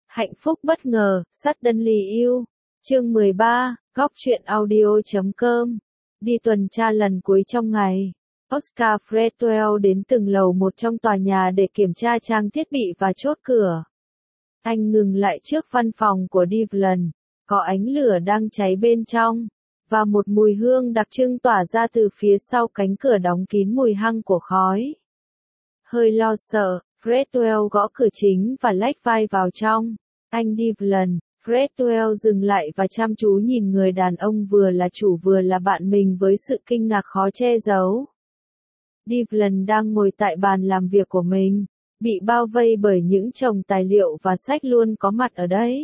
Hạnh phúc bất ngờ, suddenly you. Chương 13, góc truyện audio.com. Đi tuần tra lần cuối trong ngày. Oscar Fretwell đến từng lầu một trong tòa nhà để kiểm tra trang thiết bị và chốt cửa. Anh ngừng lại trước văn phòng của Devlin. Có ánh lửa đang cháy bên trong, và một mùi hương đặc trưng tỏa ra từ phía sau cánh cửa đóng kín mùi hăng của khói. Hơi lo sợ, Fretwell gõ cửa chính và lách vai vào trong. Anh Devlin. Fretwell dừng lại và chăm chú nhìn người đàn ông vừa là chủ vừa là bạn mình với sự kinh ngạc khó che giấu. Devlin đang ngồi tại bàn làm việc của mình, bị bao vây bởi những chồng tài liệu và sách luôn có mặt ở đấy.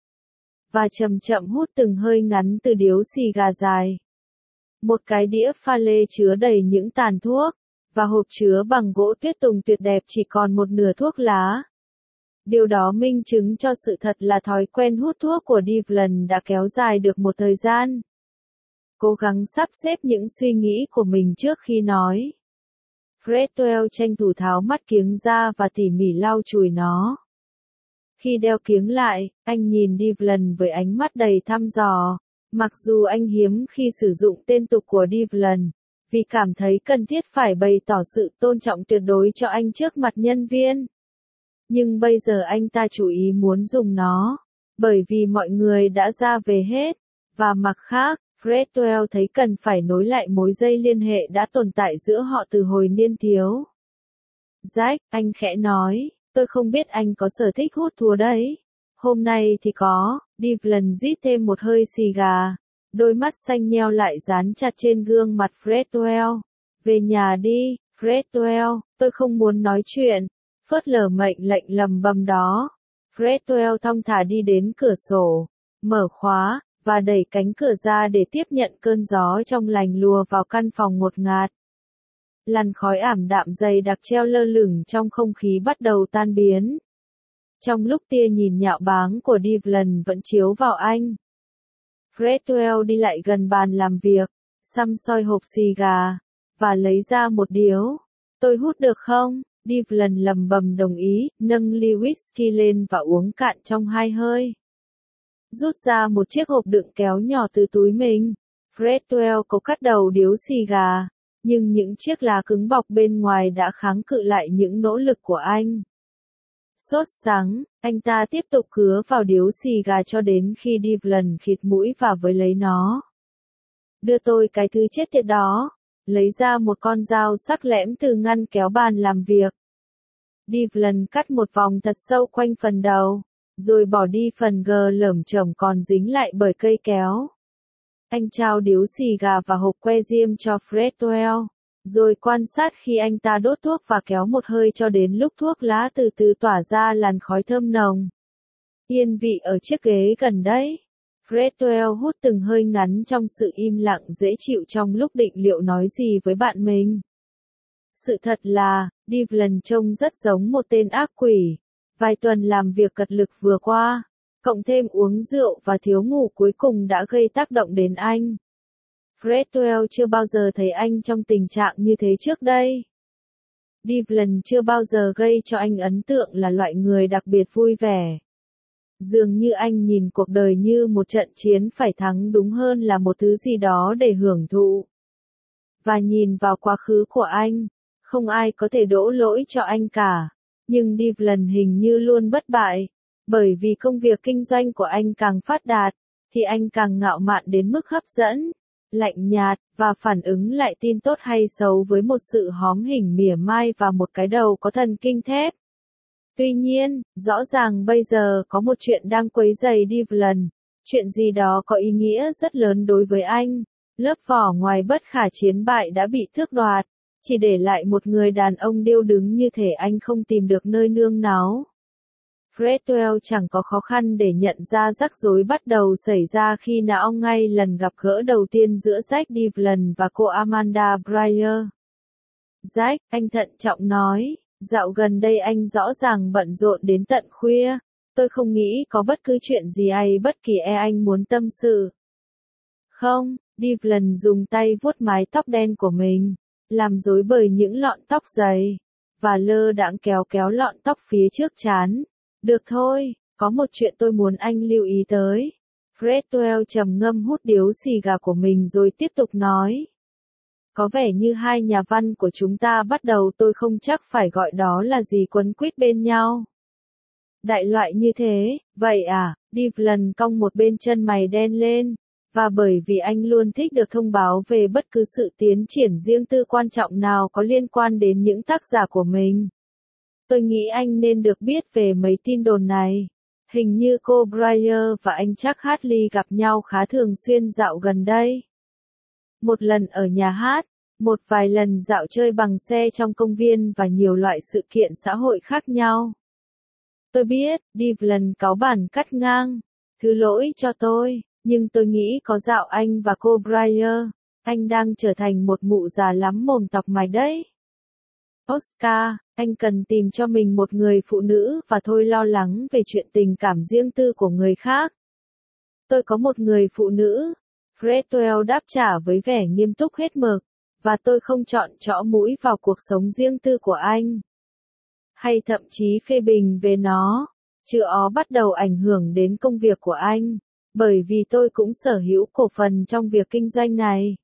Và chậm chậm hút từng hơi ngắn từ điếu xì gà dài. Một cái đĩa pha lê chứa đầy những tàn thuốc, và hộp chứa bằng gỗ tuyết tùng tuyệt đẹp chỉ còn một nửa thuốc lá. Điều đó minh chứng cho sự thật là thói quen hút thuốc của Devlin đã kéo dài được một thời gian. Cố gắng sắp xếp những suy nghĩ của mình trước khi nói. Fretwell tranh thủ tháo mắt kiếng ra và tỉ mỉ lau chùi nó. Khi đeo kiếng lại, anh nhìn Devlin với ánh mắt đầy thăm dò, mặc dù anh hiếm khi sử dụng tên tục của Devlin, vì cảm thấy cần thiết phải bày tỏ sự tôn trọng tuyệt đối cho anh trước mặt nhân viên. Nhưng bây giờ anh ta chủ ý muốn dùng nó, bởi vì mọi người đã ra về hết, và mặt khác, Fretwell thấy cần phải nối lại mối dây liên hệ đã tồn tại giữa họ từ hồi niên thiếu. Jack, anh khẽ nói, tôi không biết anh có sở thích hút thuốc đấy. Hôm nay thì có. Devlin rít thêm một hơi xì gà, đôi mắt xanh nheo lại dán chặt trên gương mặt Fretwell. Về nhà đi, Fretwell, tôi không muốn nói chuyện. Phớt lờ mệnh lệnh lầm bầm đó. Fretwell thong thả đi đến cửa sổ, mở khóa, và đẩy cánh cửa ra để tiếp nhận cơn gió trong lành lùa vào căn phòng ngột ngạt. Làn khói ảm đạm dày đặc treo lơ lửng trong không khí bắt đầu tan biến. Trong lúc tia nhìn nhạo báng của Devlin vẫn chiếu vào anh. Fretwell đi lại gần bàn làm việc, xăm soi hộp xì gà, và lấy ra một điếu. Tôi hút được không? Devlin lầm bầm đồng ý, nâng ly whisky lên và uống cạn trong 2 hơi. Rút ra một chiếc hộp đựng kéo nhỏ từ túi mình. Fretwell cố cắt đầu điếu xì gà, nhưng những chiếc lá cứng bọc bên ngoài đã kháng cự lại những nỗ lực của anh. Sốt sắng, anh ta tiếp tục cứa vào điếu xì gà cho đến khi Devlin khịt mũi và với lấy nó. Đưa tôi cái thứ chết tiệt đó. Lấy ra một con dao sắc lẽm từ ngăn kéo bàn làm việc. Devlin cắt một vòng thật sâu quanh phần đầu, rồi bỏ đi phần gờ lởm chởm còn dính lại bởi cây kéo. Anh trao điếu xì gà và hộp que diêm cho Fretwell, rồi quan sát khi anh ta đốt thuốc và kéo một hơi cho đến lúc thuốc lá từ từ tỏa ra làn khói thơm nồng. Yên vị ở chiếc ghế gần đấy. Fretwell hút từng hơi ngắn trong sự im lặng dễ chịu trong lúc định liệu nói gì với bạn mình. Sự thật là, Devlin trông rất giống một tên ác quỷ. Vài tuần làm việc cật lực vừa qua, cộng thêm uống rượu và thiếu ngủ cuối cùng đã gây tác động đến anh. Fretwell chưa bao giờ thấy anh trong tình trạng như thế trước đây. Devlin chưa bao giờ gây cho anh ấn tượng là loại người đặc biệt vui vẻ. Dường như anh nhìn cuộc đời như một trận chiến phải thắng đúng hơn là một thứ gì đó để hưởng thụ. Và nhìn vào quá khứ của anh, không ai có thể đổ lỗi cho anh cả. Nhưng Devlin hình như luôn bất bại. Bởi vì công việc kinh doanh của anh càng phát đạt, thì anh càng ngạo mạn đến mức hấp dẫn, lạnh nhạt, và phản ứng lại tin tốt hay xấu với một sự hóm hình mỉa mai và một cái đầu có thần kinh thép. Tuy nhiên, rõ ràng bây giờ có một chuyện đang quấy rầy Devlin, chuyện gì đó có ý nghĩa rất lớn đối với anh. Lớp vỏ ngoài bất khả chiến bại đã bị tước đoạt, chỉ để lại một người đàn ông điêu đứng như thể anh không tìm được nơi nương náu. Fretwell chẳng có khó khăn để nhận ra rắc rối bắt đầu xảy ra khi não ngay lần gặp gỡ đầu tiên giữa Jack Devlin và cô Amanda Breyer. Jack, anh thận trọng nói, dạo gần đây anh rõ ràng bận rộn đến tận khuya, tôi không nghĩ có bất cứ chuyện gì hay bất kỳ anh muốn tâm sự. Không, Devlin dùng tay vuốt mái tóc đen của mình, làm rối bời những lọn tóc dày, và lơ đãng kéo kéo lọn tóc phía trước trán. Được thôi, Có một chuyện tôi muốn anh lưu ý tới. Fredwell trầm ngâm hút điếu xì gà của mình rồi tiếp tục nói. Có vẻ như hai nhà văn của chúng ta bắt đầu tôi không chắc phải gọi đó là gì quấn quýt bên nhau. Đại loại như thế, vậy à, Devlin cong một bên chân mày đen lên, và bởi vì anh luôn thích được thông báo về bất cứ sự tiến triển riêng tư quan trọng nào có liên quan đến những tác giả của mình. Tôi nghĩ anh nên được biết về mấy tin đồn này. Hình như cô Breyer và anh Chuck Hartley gặp nhau khá thường xuyên dạo gần đây. Một lần ở nhà hát, một vài lần dạo chơi bằng xe trong công viên và nhiều loại sự kiện xã hội khác nhau. Tôi biết, Devlin cáu bản cắt ngang. Thứ lỗi cho tôi, nhưng tôi nghĩ có dạo anh và cô Breyer, anh đang trở thành một mụ già lắm mồm tọc mày đấy. Oscar, anh cần tìm cho mình một người phụ nữ và thôi lo lắng về chuyện tình cảm riêng tư của người khác. Tôi có một người phụ nữ, Fredwell đáp trả với vẻ nghiêm túc hết mực, và tôi không chọn chõ mũi vào cuộc sống riêng tư của anh. Hay thậm chí phê bình về nó, chứ ó bắt đầu ảnh hưởng đến công việc của anh, bởi vì tôi cũng sở hữu cổ phần trong việc kinh doanh này.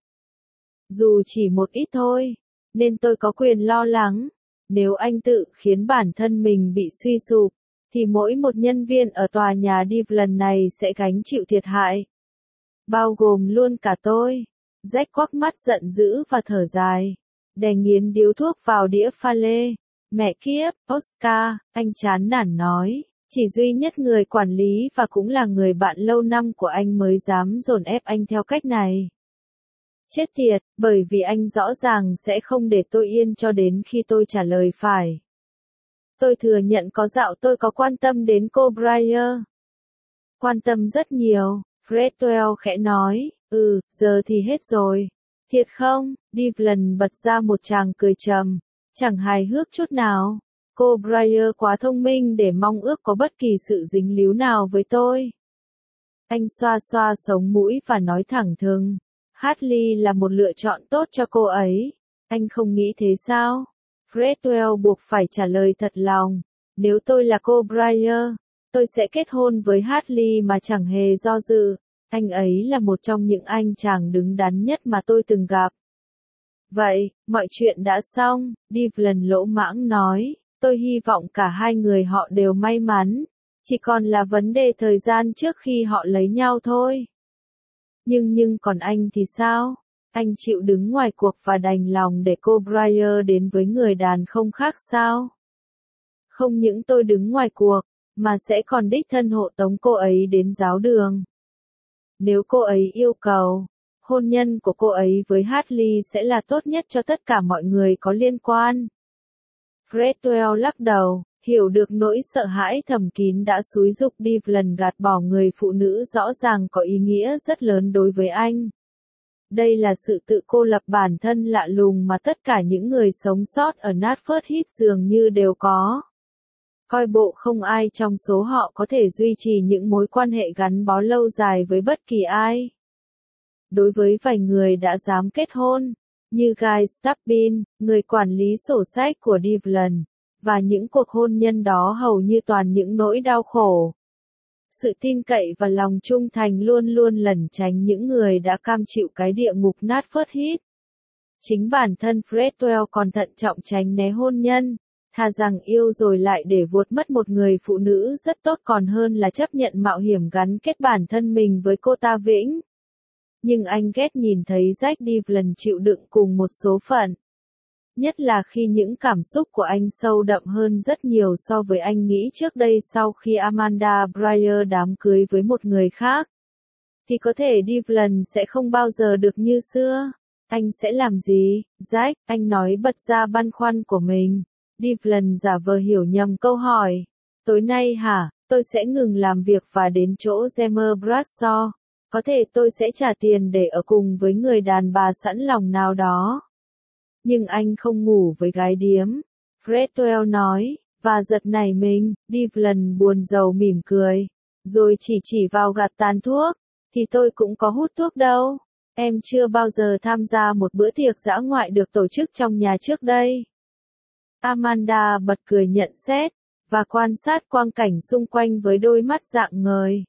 Dù chỉ một ít thôi, nên tôi có quyền lo lắng, nếu anh tự khiến bản thân mình bị suy sụp, thì mỗi một nhân viên ở tòa nhà Devlin này sẽ gánh chịu thiệt hại. Bao gồm luôn cả tôi. Jack quắc mắt giận dữ và thở dài, đè nghiến điếu thuốc vào đĩa pha lê. Mẹ kiếp, Oscar, anh chán nản nói, chỉ duy nhất người quản lý và cũng là người bạn lâu năm của anh mới dám dồn ép anh theo cách này. Chết tiệt, bởi vì anh rõ ràng sẽ không để tôi yên cho đến khi tôi trả lời phải. Tôi thừa nhận có dạo tôi có quan tâm đến cô Breyer. Quan tâm rất nhiều, Fredwell khẽ nói, giờ thì hết rồi. Thiệt không? Devlin bật ra một tràng cười trầm, chẳng hài hước chút nào. Cô Breyer quá thông minh để mong ước có bất kỳ sự dính líu nào với tôi. Anh xoa xoa sống mũi và nói thẳng thừng. Hartley là một lựa chọn tốt cho cô ấy. Anh không nghĩ thế sao? Fredwell buộc phải trả lời thật lòng. Nếu tôi là cô Breyer, tôi sẽ kết hôn với Hartley mà chẳng hề do dự. Anh ấy là một trong những anh chàng đứng đắn nhất mà tôi từng gặp. Vậy, mọi chuyện đã xong, Devlin lỗ mãng nói. Tôi hy vọng cả hai người họ đều may mắn. Chỉ còn là vấn đề thời gian trước khi họ lấy nhau thôi. Nhưng còn anh thì sao? Anh chịu đứng ngoài cuộc và đành lòng để cô Breyer đến với người đàn không khác sao? Không những tôi đứng ngoài cuộc, mà sẽ còn đích thân hộ tống cô ấy đến giáo đường. Nếu cô ấy yêu cầu, hôn nhân của cô ấy với Hartley sẽ là tốt nhất cho tất cả mọi người có liên quan. Fredwell lắc đầu, hiểu được nỗi sợ hãi thầm kín đã xúi giục Devlin gạt bỏ người phụ nữ rõ ràng có ý nghĩa rất lớn đối với anh. Đây là sự tự cô lập bản thân lạ lùng mà tất cả những người sống sót ở Knapford Heath dường như đều có. Coi bộ không ai trong số họ có thể duy trì những mối quan hệ gắn bó lâu dài với bất kỳ ai. Đối với vài người đã dám kết hôn, như Guy Stubbin, người quản lý sổ sách của Devlin, và những cuộc hôn nhân đó hầu như toàn những nỗi đau khổ. Sự tin cậy và lòng trung thành luôn luôn lẩn tránh những người đã cam chịu cái địa ngục Knapford Heath. Chính bản thân Fredwell còn thận trọng tránh né hôn nhân, thà rằng yêu rồi lại để vuột mất một người phụ nữ rất tốt còn hơn là chấp nhận mạo hiểm gắn kết bản thân mình với cô ta vĩnh. Nhưng anh ghét nhìn thấy Jack Devlin chịu đựng cùng một số phận. Nhất là khi những cảm xúc của anh sâu đậm hơn rất nhiều so với anh nghĩ trước đây sau khi Amanda Breyer đám cưới với một người khác. Thì có thể Devlin sẽ không bao giờ được như xưa. Anh sẽ làm gì, Jack? Anh nói bật ra băn khoăn của mình. Devlin giả vờ hiểu nhầm câu hỏi. Tối nay hả, tôi sẽ ngừng làm việc và đến chỗ Gemma Bradshaw. Có thể tôi sẽ trả tiền để ở cùng với người đàn bà sẵn lòng nào đó. Nhưng anh không ngủ với gái điếm. Fredwell nói, và giật nảy mình, Devlin buồn rầu mỉm cười. Rồi chỉ vào gạt tàn thuốc. Thì tôi cũng có hút thuốc đâu. Em chưa bao giờ tham gia một bữa tiệc dã ngoại được tổ chức trong nhà trước đây. Amanda bật cười nhận xét. và quan sát quang cảnh xung quanh với đôi mắt rạng ngời.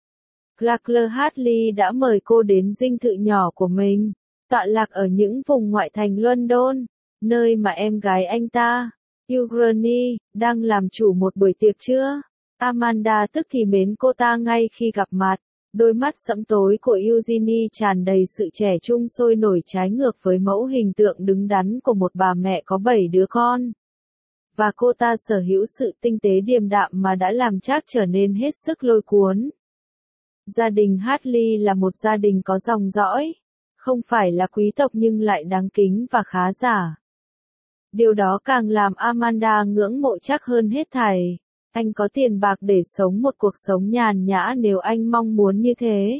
Clark Hartley đã mời cô đến dinh thự nhỏ của mình, tọa lạc ở những vùng ngoại thành London, nơi mà em gái anh ta, Eugenie, đang làm chủ một buổi tiệc trưa. Amanda tức thì mến cô ta ngay khi gặp mặt. Đôi mắt sẫm tối của Eugenie tràn đầy sự trẻ trung sôi nổi trái ngược với mẫu hình tượng đứng đắn của một bà mẹ có 7 đứa con. Và cô ta sở hữu sự tinh tế điềm đạm mà đã làm Jack trở nên hết sức lôi cuốn. Gia đình Hartley là một gia đình có dòng dõi, không phải là quý tộc nhưng lại đáng kính và khá giả. Điều đó càng làm Amanda ngưỡng mộ Jack hơn hết thảy. Anh có tiền bạc để sống một cuộc sống nhàn nhã nếu anh mong muốn như thế.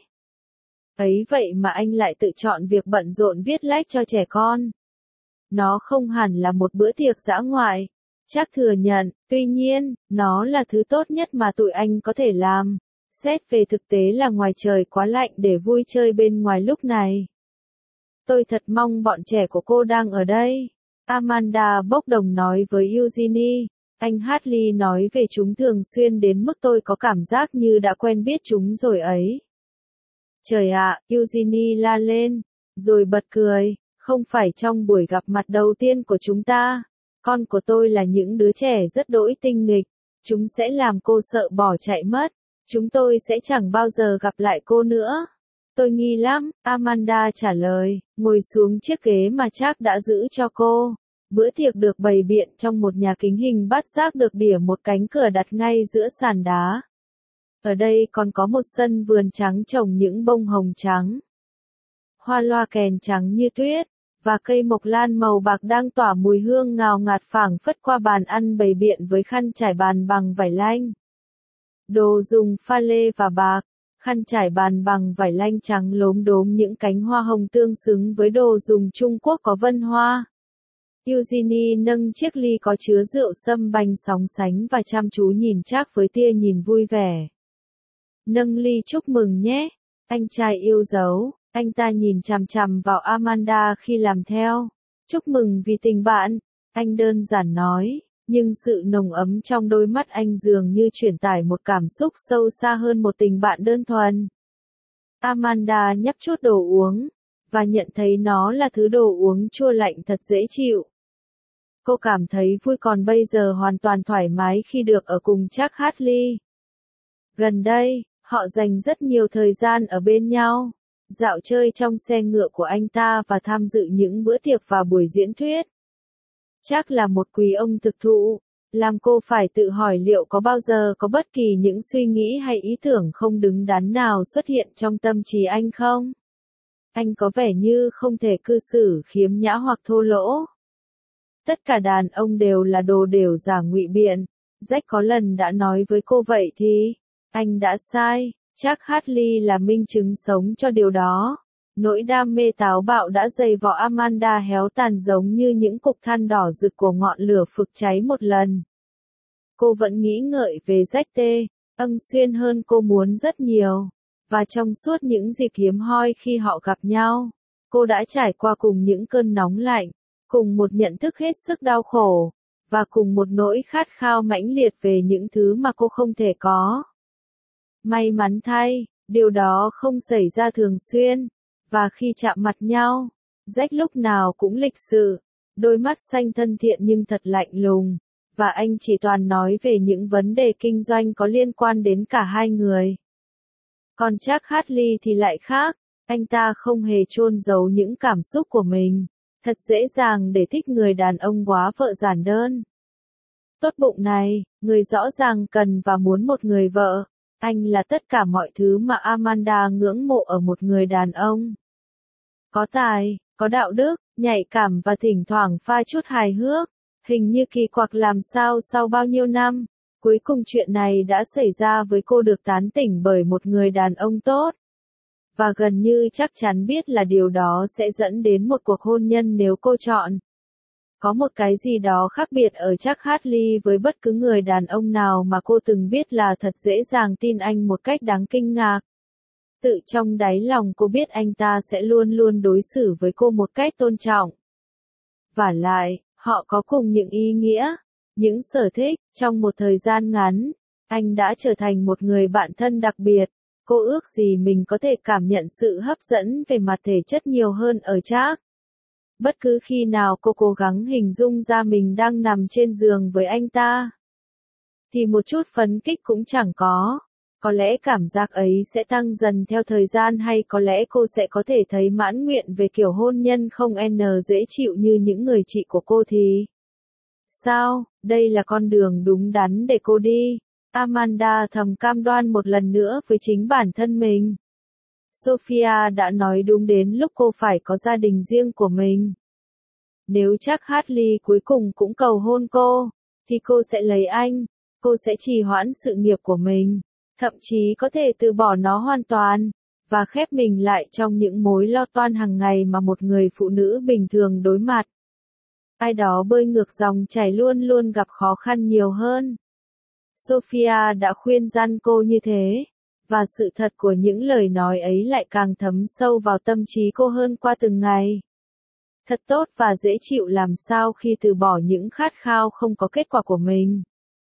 Ấy vậy mà anh lại tự chọn việc bận rộn viết lách cho trẻ con. Nó không hẳn là một bữa tiệc dã ngoại, Jack thừa nhận, tuy nhiên, nó là thứ tốt nhất mà tụi anh có thể làm. Xét về thực tế là ngoài trời quá lạnh để vui chơi bên ngoài lúc này. Tôi thật mong bọn trẻ của cô đang ở đây. Amanda bốc đồng nói với Eugenie. Anh Hartley nói về chúng thường xuyên đến mức tôi có cảm giác như đã quen biết chúng rồi ấy. Trời ạ, Eugenie la lên, rồi bật cười, không phải trong buổi gặp mặt đầu tiên của chúng ta. Con của tôi là những đứa trẻ rất đỗi tinh nghịch, chúng sẽ làm cô sợ bỏ chạy mất. Chúng tôi sẽ chẳng bao giờ gặp lại cô nữa. Tôi nghi lắm, Amanda trả lời, ngồi xuống chiếc ghế mà Jack đã giữ cho cô. Bữa tiệc được bày biện trong một nhà kính hình bát giác được đỉa một cánh cửa đặt ngay giữa sàn đá. Ở đây còn có một sân vườn trắng trồng những bông hồng trắng. Hoa loa kèn trắng như tuyết, và cây mộc lan màu bạc đang tỏa mùi hương ngào ngạt phảng phất qua bàn ăn bày biện với khăn trải bàn bằng vải lanh. Đồ dùng pha lê và bạc, khăn trải bàn bằng vải lanh trắng lốm đốm những cánh hoa hồng tương xứng với đồ dùng Trung Quốc có vân hoa. Eugenie nâng chiếc ly có chứa rượu sâm banh sóng sánh và chăm chú nhìn Jack với tia nhìn vui vẻ. Nâng ly chúc mừng nhé, anh trai yêu dấu, anh ta nhìn chằm chằm vào Amanda khi làm theo. Chúc mừng vì tình bạn, anh đơn giản nói, nhưng sự nồng ấm trong đôi mắt anh dường như truyền tải một cảm xúc sâu xa hơn một tình bạn đơn thuần. Amanda nhấp chút đồ uống, và nhận thấy nó là thứ đồ uống chua lạnh thật dễ chịu. Cô cảm thấy vui còn bây giờ hoàn toàn thoải mái khi được ở cùng Jack Hartley. Gần đây, họ dành rất nhiều thời gian ở bên nhau, dạo chơi trong xe ngựa của anh ta và tham dự những bữa tiệc và buổi diễn thuyết. Jack là một quý ông thực thụ, làm cô phải tự hỏi liệu có bao giờ có bất kỳ những suy nghĩ hay ý tưởng không đứng đắn nào xuất hiện trong tâm trí anh không? Anh có vẻ như không thể cư xử khiếm nhã hoặc thô lỗ. Tất cả đàn ông đều là đồ đều giả ngụy biện. Jack có lần đã nói với cô vậy thì, anh đã sai. Jack Hartley là minh chứng sống cho điều đó. Nỗi đam mê táo bạo đã dày vò Amanda héo tàn giống như những cục than đỏ rực của ngọn lửa phực cháy một lần. Cô vẫn nghĩ ngợi về Jack T. Ân xuyên hơn cô muốn rất nhiều. Và trong suốt những dịp hiếm hoi khi họ gặp nhau, cô đã trải qua cùng những cơn nóng lạnh, cùng một nhận thức hết sức đau khổ, và cùng một nỗi khát khao mãnh liệt về những thứ mà cô không thể có. May mắn thay, điều đó không xảy ra thường xuyên, và khi chạm mặt nhau, Jack lúc nào cũng lịch sự, đôi mắt xanh thân thiện nhưng thật lạnh lùng, và anh chỉ toàn nói về những vấn đề kinh doanh có liên quan đến cả hai người. Còn Jack Hartley thì lại khác, anh ta không hề chôn giấu những cảm xúc của mình, thật dễ dàng để thích người đàn ông quá vợ giản đơn. Tốt bụng này, người rõ ràng cần và muốn một người vợ, anh là tất cả mọi thứ mà Amanda ngưỡng mộ ở một người đàn ông. Có tài, có đạo đức, nhạy cảm và thỉnh thoảng pha chút hài hước, hình như kỳ quặc làm sao sau bao nhiêu năm. Cuối cùng chuyện này đã xảy ra với cô được tán tỉnh bởi một người đàn ông tốt. Và gần như chắc chắn biết là điều đó sẽ dẫn đến một cuộc hôn nhân nếu cô chọn. Có một cái gì đó khác biệt ở Jack Hartley với bất cứ người đàn ông nào mà cô từng biết là thật dễ dàng tin anh một cách đáng kinh ngạc. Tự trong đáy lòng cô biết anh ta sẽ luôn luôn đối xử với cô một cách tôn trọng. Vả lại, họ có cùng những ý nghĩa. những sở thích. Trong một thời gian ngắn, anh đã trở thành một người bạn thân đặc biệt. Cô ước gì mình có thể cảm nhận sự hấp dẫn về mặt thể chất nhiều hơn ở Jack. Bất cứ khi nào cô cố gắng hình dung ra mình đang nằm trên giường với anh ta, thì một chút phấn kích cũng chẳng có. Có lẽ cảm giác ấy sẽ tăng dần theo thời gian, hay có lẽ cô sẽ có thể thấy mãn nguyện về kiểu hôn nhân không dễ chịu như những người chị của cô thì sao, đây là con đường đúng đắn để cô đi. Amanda thầm cam đoan một lần nữa với chính bản thân mình. Sophia đã nói đúng, đến lúc cô phải có gia đình riêng của mình. Nếu chắc Hartley cuối cùng cũng cầu hôn cô, thì cô sẽ lấy anh. Cô sẽ trì hoãn sự nghiệp của mình, thậm chí có thể từ bỏ nó hoàn toàn, và khép mình lại trong những mối lo toan hàng ngày mà một người phụ nữ bình thường đối mặt. Ai đó bơi ngược dòng chảy luôn luôn gặp khó khăn nhiều hơn. Sophia đã khuyên răn cô như thế, và sự thật của những lời nói ấy lại càng thấm sâu vào tâm trí cô hơn qua từng ngày. Thật tốt và dễ chịu làm sao khi từ bỏ những khát khao không có kết quả của mình.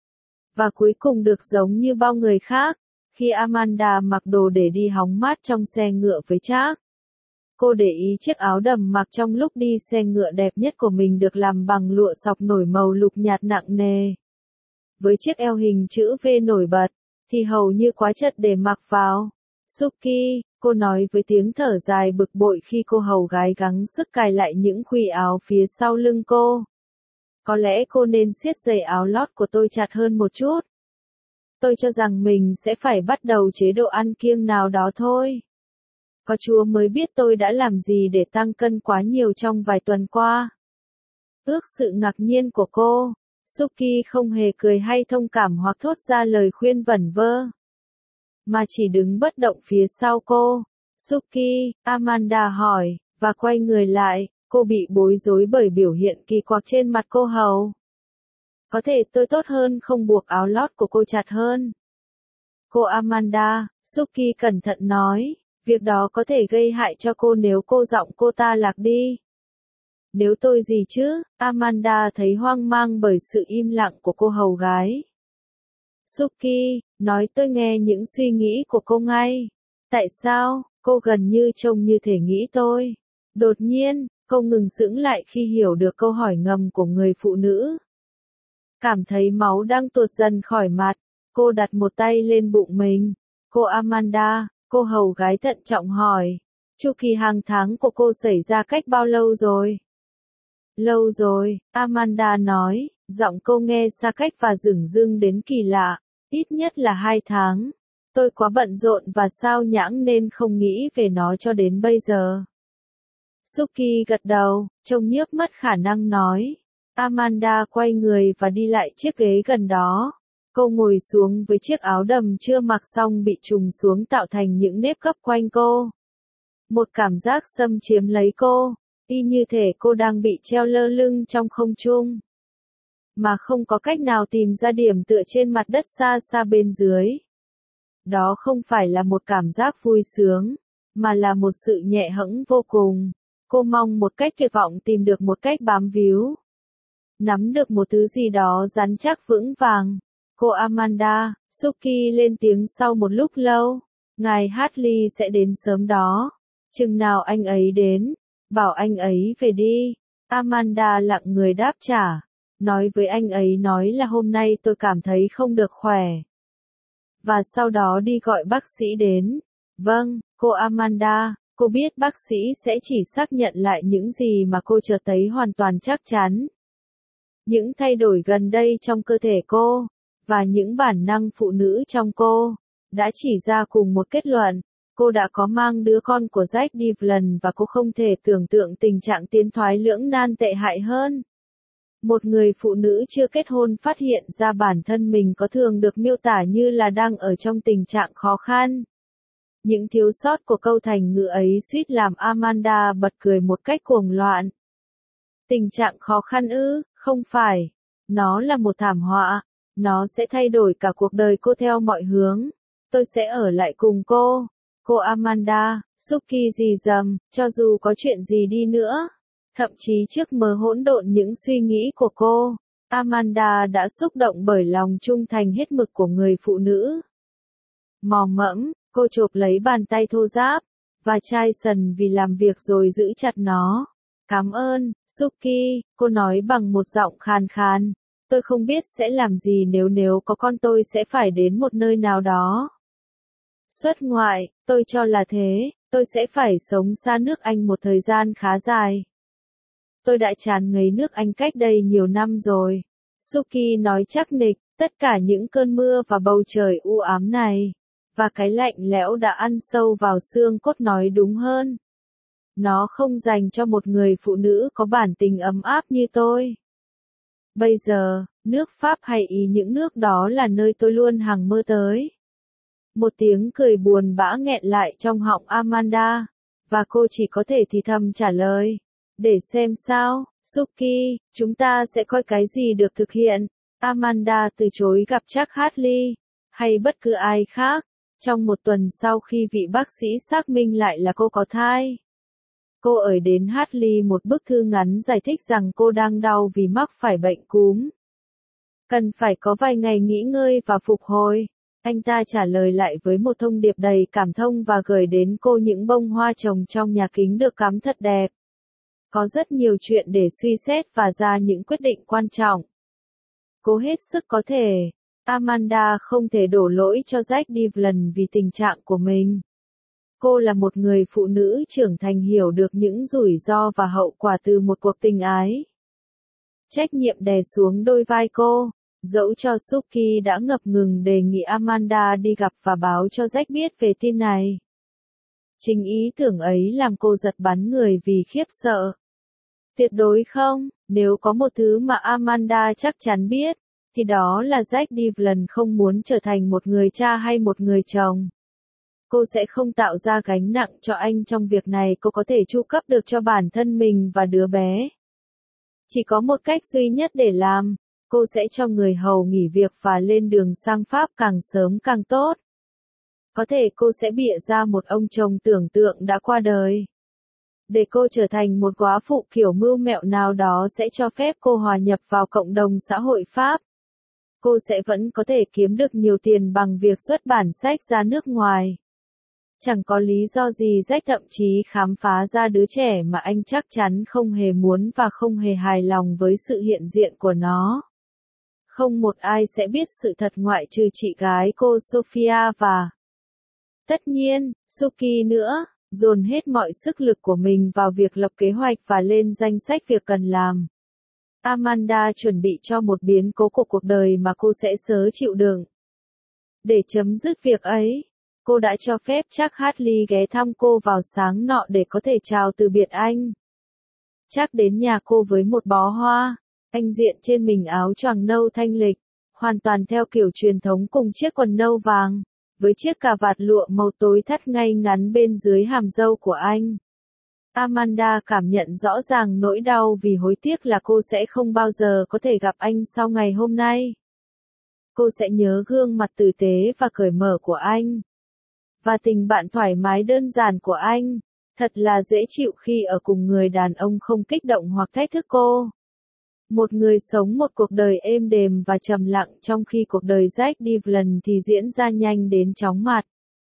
Và cuối cùng được giống như bao người khác, khi Amanda mặc đồ để đi hóng mát trong xe ngựa với Jack. Cô để ý chiếc áo đầm mặc trong lúc đi xe ngựa đẹp nhất của mình được làm bằng lụa sọc nổi màu lục nhạt nặng nề. Với chiếc eo hình chữ V nổi bật, thì hầu như quá chật để mặc vào. Suki, cô nói với tiếng thở dài bực bội khi cô hầu gái gắng sức cài lại những khuy áo phía sau lưng cô. Có lẽ cô nên siết dây áo lót của tôi chặt hơn một chút. Tôi cho rằng mình sẽ phải bắt đầu chế độ ăn kiêng nào đó thôi. Có Chúa mới biết tôi đã làm gì để tăng cân quá nhiều trong vài tuần qua. Ước sự ngạc nhiên của cô, Suki không hề cười hay thông cảm hoặc thốt ra lời khuyên vẩn vơ, mà chỉ đứng bất động phía sau cô. Suki, Amanda hỏi, và quay người lại, cô bị bối rối bởi biểu hiện kỳ quặc trên mặt cô hầu. Có thể tôi tốt hơn không buộc áo lót của cô chặt hơn. Cô Amanda, Suki cẩn thận nói, việc đó có thể gây hại cho cô nếu giọng cô ta lạc đi. Nếu tôi gì chứ? Amanda thấy hoang mang bởi sự im lặng của cô hầu gái. Suki, nói tôi nghe những suy nghĩ của cô ngay. Tại sao? Cô gần như trông như thể nghĩ tôi. Đột nhiên, cô ngừng sững lại khi hiểu được câu hỏi ngầm của người phụ nữ. Cảm thấy máu đang tuột dần khỏi mặt, cô đặt một tay lên bụng mình. Cô Amanda, cô hầu gái thận trọng hỏi, chu kỳ hàng tháng của cô xảy ra cách bao lâu rồi? Lâu rồi, Amanda nói, giọng cô nghe xa cách và dửng dưng đến kỳ lạ, ít nhất là 2 tháng. Tôi quá bận rộn và sao nhãng nên không nghĩ về nó cho đến bây giờ. Suki gật đầu, trông nhớp mất khả năng nói. Amanda quay người và đi lại chiếc ghế gần đó. Cô ngồi xuống với chiếc áo đầm chưa mặc xong bị trùng xuống tạo thành những nếp gấp quanh cô. Một cảm giác xâm chiếm lấy cô, y như thể cô đang bị treo lơ lửng trong không trung, mà không có cách nào tìm ra điểm tựa trên mặt đất xa xa bên dưới. Đó không phải là một cảm giác vui sướng, mà là một sự nhẹ hẫng vô cùng. Cô mong một cách tuyệt vọng tìm được một cách bám víu, nắm được một thứ gì đó rắn chắc vững vàng. Cô Amanda, Suki lên tiếng sau một lúc lâu. Ngài Hartley sẽ đến sớm đó. Chừng nào anh ấy đến, bảo anh ấy về đi. Amanda lặng người đáp trả. Nói với anh ấy nói là hôm nay tôi cảm thấy không được khỏe. Và sau đó đi gọi bác sĩ đến. Vâng, cô Amanda, cô biết bác sĩ sẽ chỉ xác nhận lại những gì mà cô chợt thấy hoàn toàn chắc chắn. Những thay đổi gần đây trong cơ thể cô, và những bản năng phụ nữ trong cô, đã chỉ ra cùng một kết luận. Cô đã có mang đứa con của Jack Devlin và cô không thể tưởng tượng tình trạng tiến thoái lưỡng nan tệ hại hơn. Một người phụ nữ chưa kết hôn phát hiện ra bản thân mình có thường được miêu tả như là đang ở trong tình trạng khó khăn. Những thiếu sót của câu thành ngữ ấy suýt làm Amanda bật cười một cách cuồng loạn. Tình trạng khó khăn ư? Không phải. Nó là một thảm họa. Nó sẽ thay đổi cả cuộc đời cô theo mọi hướng. Tôi sẽ ở lại cùng cô. Cô Amanda, Suki gì dầm, cho dù có chuyện gì đi nữa. Thậm chí trước mớ hỗn độn những suy nghĩ của cô, Amanda đã xúc động bởi lòng trung thành hết mực của người phụ nữ. Mò mẫm, cô chộp lấy bàn tay thô ráp, và chai sần vì làm việc rồi giữ chặt nó. Cảm ơn, Suki, cô nói bằng một giọng khàn khàn. Tôi không biết sẽ làm gì nếu có con tôi sẽ phải đến một nơi nào đó. Xuất ngoại, tôi cho là thế, tôi sẽ phải sống xa nước Anh một thời gian khá dài. Tôi đã chán ngấy nước Anh cách đây nhiều năm rồi. Suki nói chắc nịch, tất cả những cơn mưa và bầu trời u ám này, và cái lạnh lẽo đã ăn sâu vào xương cốt nói đúng hơn. Nó không dành cho một người phụ nữ có bản tình ấm áp như tôi. Bây giờ, nước Pháp hay Ý những nước đó là nơi tôi luôn hằng mơ tới. Một tiếng cười buồn bã nghẹn lại trong họng Amanda, và cô chỉ có thể thì thầm trả lời. Để xem sao, Suki, chúng ta sẽ coi cái gì được thực hiện. Amanda từ chối gặp Jack Hartley, hay bất cứ ai khác, trong một tuần sau khi vị bác sĩ xác minh lại là cô có thai. Cô gửi đến Hartley một bức thư ngắn giải thích rằng cô đang đau vì mắc phải bệnh cúm. Cần phải có vài ngày nghỉ ngơi và phục hồi. Anh ta trả lời lại với một thông điệp đầy cảm thông và gửi đến cô những bông hoa trồng trong nhà kính được cắm thật đẹp. Có rất nhiều chuyện để suy xét và ra những quyết định quan trọng. Cố hết sức có thể. Amanda không thể đổ lỗi cho Jack Devlin vì tình trạng của mình. Cô là một người phụ nữ trưởng thành hiểu được những rủi ro và hậu quả từ một cuộc tình ái. Trách nhiệm đè xuống đôi vai cô, dẫu cho Suki đã ngập ngừng đề nghị Amanda đi gặp và báo cho Jack biết về tin này. Chính ý tưởng ấy làm cô giật bắn người vì khiếp sợ. Tuyệt đối không, nếu có một thứ mà Amanda chắc chắn biết, thì đó là Jack Devlin không muốn trở thành một người cha hay một người chồng. Cô sẽ không tạo ra gánh nặng cho anh trong việc này, cô có thể chu cấp được cho bản thân mình và đứa bé. Chỉ có một cách duy nhất để làm, cô sẽ cho người hầu nghỉ việc và lên đường sang Pháp càng sớm càng tốt. Có thể cô sẽ bịa ra một ông chồng tưởng tượng đã qua đời. Để cô trở thành một góa phụ kiểu mưu mẹo nào đó sẽ cho phép cô hòa nhập vào cộng đồng xã hội Pháp. Cô sẽ vẫn có thể kiếm được nhiều tiền bằng việc xuất bản sách ra nước ngoài. Chẳng có lý do gì Jack thậm chí khám phá ra đứa trẻ mà anh chắc chắn không hề muốn và không hề hài lòng với sự hiện diện của nó. Không một ai sẽ biết sự thật ngoại trừ chị gái cô Sophia và... Tất nhiên, Suki nữa, dồn hết mọi sức lực của mình vào việc lập kế hoạch và lên danh sách việc cần làm. Amanda chuẩn bị cho một biến cố của cuộc đời mà cô sẽ sớ chịu đựng. Để chấm dứt việc ấy, cô đã cho phép Jack Hartley ghé thăm cô vào sáng nọ để có thể chào từ biệt anh. Jack đến nhà cô với một bó hoa, anh diện trên mình áo choàng nâu thanh lịch, hoàn toàn theo kiểu truyền thống cùng chiếc quần nâu vàng, với chiếc cà vạt lụa màu tối thắt ngay ngắn bên dưới hàm râu của anh. Amanda cảm nhận rõ ràng nỗi đau vì hối tiếc là cô sẽ không bao giờ có thể gặp anh sau ngày hôm nay. Cô sẽ nhớ gương mặt tử tế và cởi mở của anh. Và tình bạn thoải mái đơn giản của anh. Thật là dễ chịu khi ở cùng người đàn ông không kích động hoặc thách thức cô. Một người sống một cuộc đời êm đềm và trầm lặng trong khi cuộc đời Jack Devlin thì diễn ra nhanh đến chóng mặt.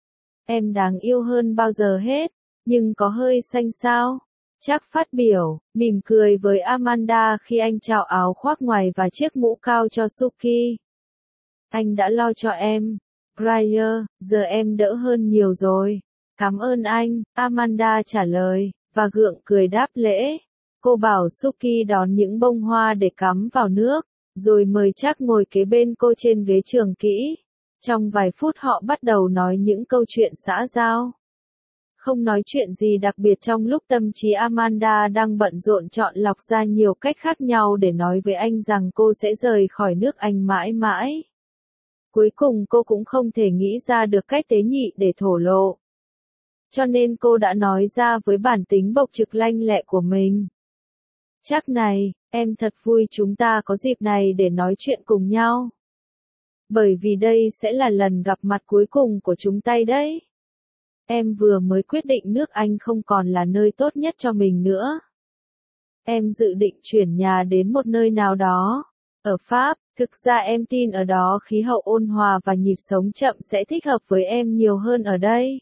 Em đáng yêu hơn bao giờ hết, nhưng có hơi xanh xao. Jack phát biểu, mỉm cười với Amanda khi anh trao áo khoác ngoài và chiếc mũ cao cho Suki. Anh đã lo cho em, Briar, giờ em đỡ hơn nhiều rồi. Cảm ơn anh, Amanda trả lời, và gượng cười đáp lễ. Cô bảo Suki đón những bông hoa để cắm vào nước, rồi mời Jack ngồi kế bên cô trên ghế trường kỹ. Trong vài phút họ bắt đầu nói những câu chuyện xã giao. Không nói chuyện gì đặc biệt trong lúc tâm trí Amanda đang bận rộn chọn lọc ra nhiều cách khác nhau để nói với anh rằng cô sẽ rời khỏi nước Anh mãi mãi. Cuối cùng cô cũng không thể nghĩ ra được cách tế nhị để thổ lộ. Cho nên cô đã nói ra với bản tính bộc trực lanh lẹ của mình. Chắc này, em thật vui chúng ta có dịp này để nói chuyện cùng nhau. Bởi vì đây sẽ là lần gặp mặt cuối cùng của chúng ta đấy. Em vừa mới quyết định nước Anh không còn là nơi tốt nhất cho mình nữa. Em dự định chuyển nhà đến một nơi nào đó. Ở Pháp, thực ra em tin ở đó khí hậu ôn hòa và nhịp sống chậm sẽ thích hợp với em nhiều hơn ở đây.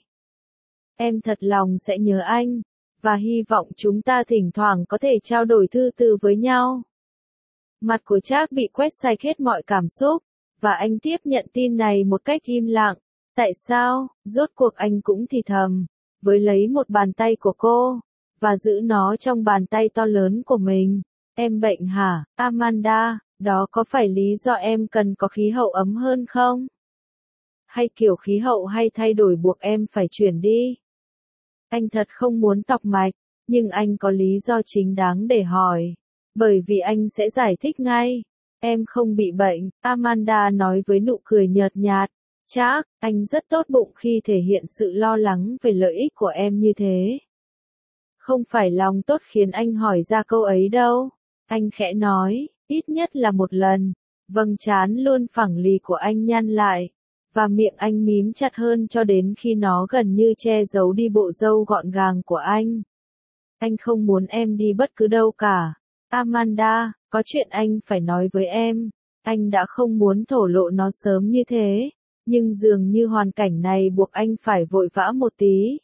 Em thật lòng sẽ nhớ anh, và hy vọng chúng ta thỉnh thoảng có thể trao đổi thư từ với nhau. Mặt của Trác bị quét sạch hết mọi cảm xúc, và anh tiếp nhận tin này một cách im lặng. Tại sao? Rốt cuộc anh cũng thì thầm, với lấy một bàn tay của cô, và giữ nó trong bàn tay to lớn của mình. Em bệnh hả, Amanda? Đó có phải lý do em cần có khí hậu ấm hơn không? Hay kiểu khí hậu hay thay đổi buộc em phải chuyển đi? Anh thật không muốn tọc mạch, nhưng anh có lý do chính đáng để hỏi. Bởi vì anh sẽ giải thích ngay. Em không bị bệnh, Amanda nói với nụ cười nhợt nhạt. Trác, anh rất tốt bụng khi thể hiện sự lo lắng về lợi ích của em như thế. Không phải lòng tốt khiến anh hỏi ra câu ấy đâu. Anh khẽ nói, ít nhất là một lần. Vầng trán luôn phẳng lì của anh nhăn lại, và miệng anh mím chặt hơn cho đến khi nó gần như che giấu đi bộ râu gọn gàng của anh. Anh không muốn em đi bất cứ đâu cả. Amanda, có chuyện anh phải nói với em. Anh đã không muốn thổ lộ nó sớm như thế, nhưng dường như hoàn cảnh này buộc anh phải vội vã một tí.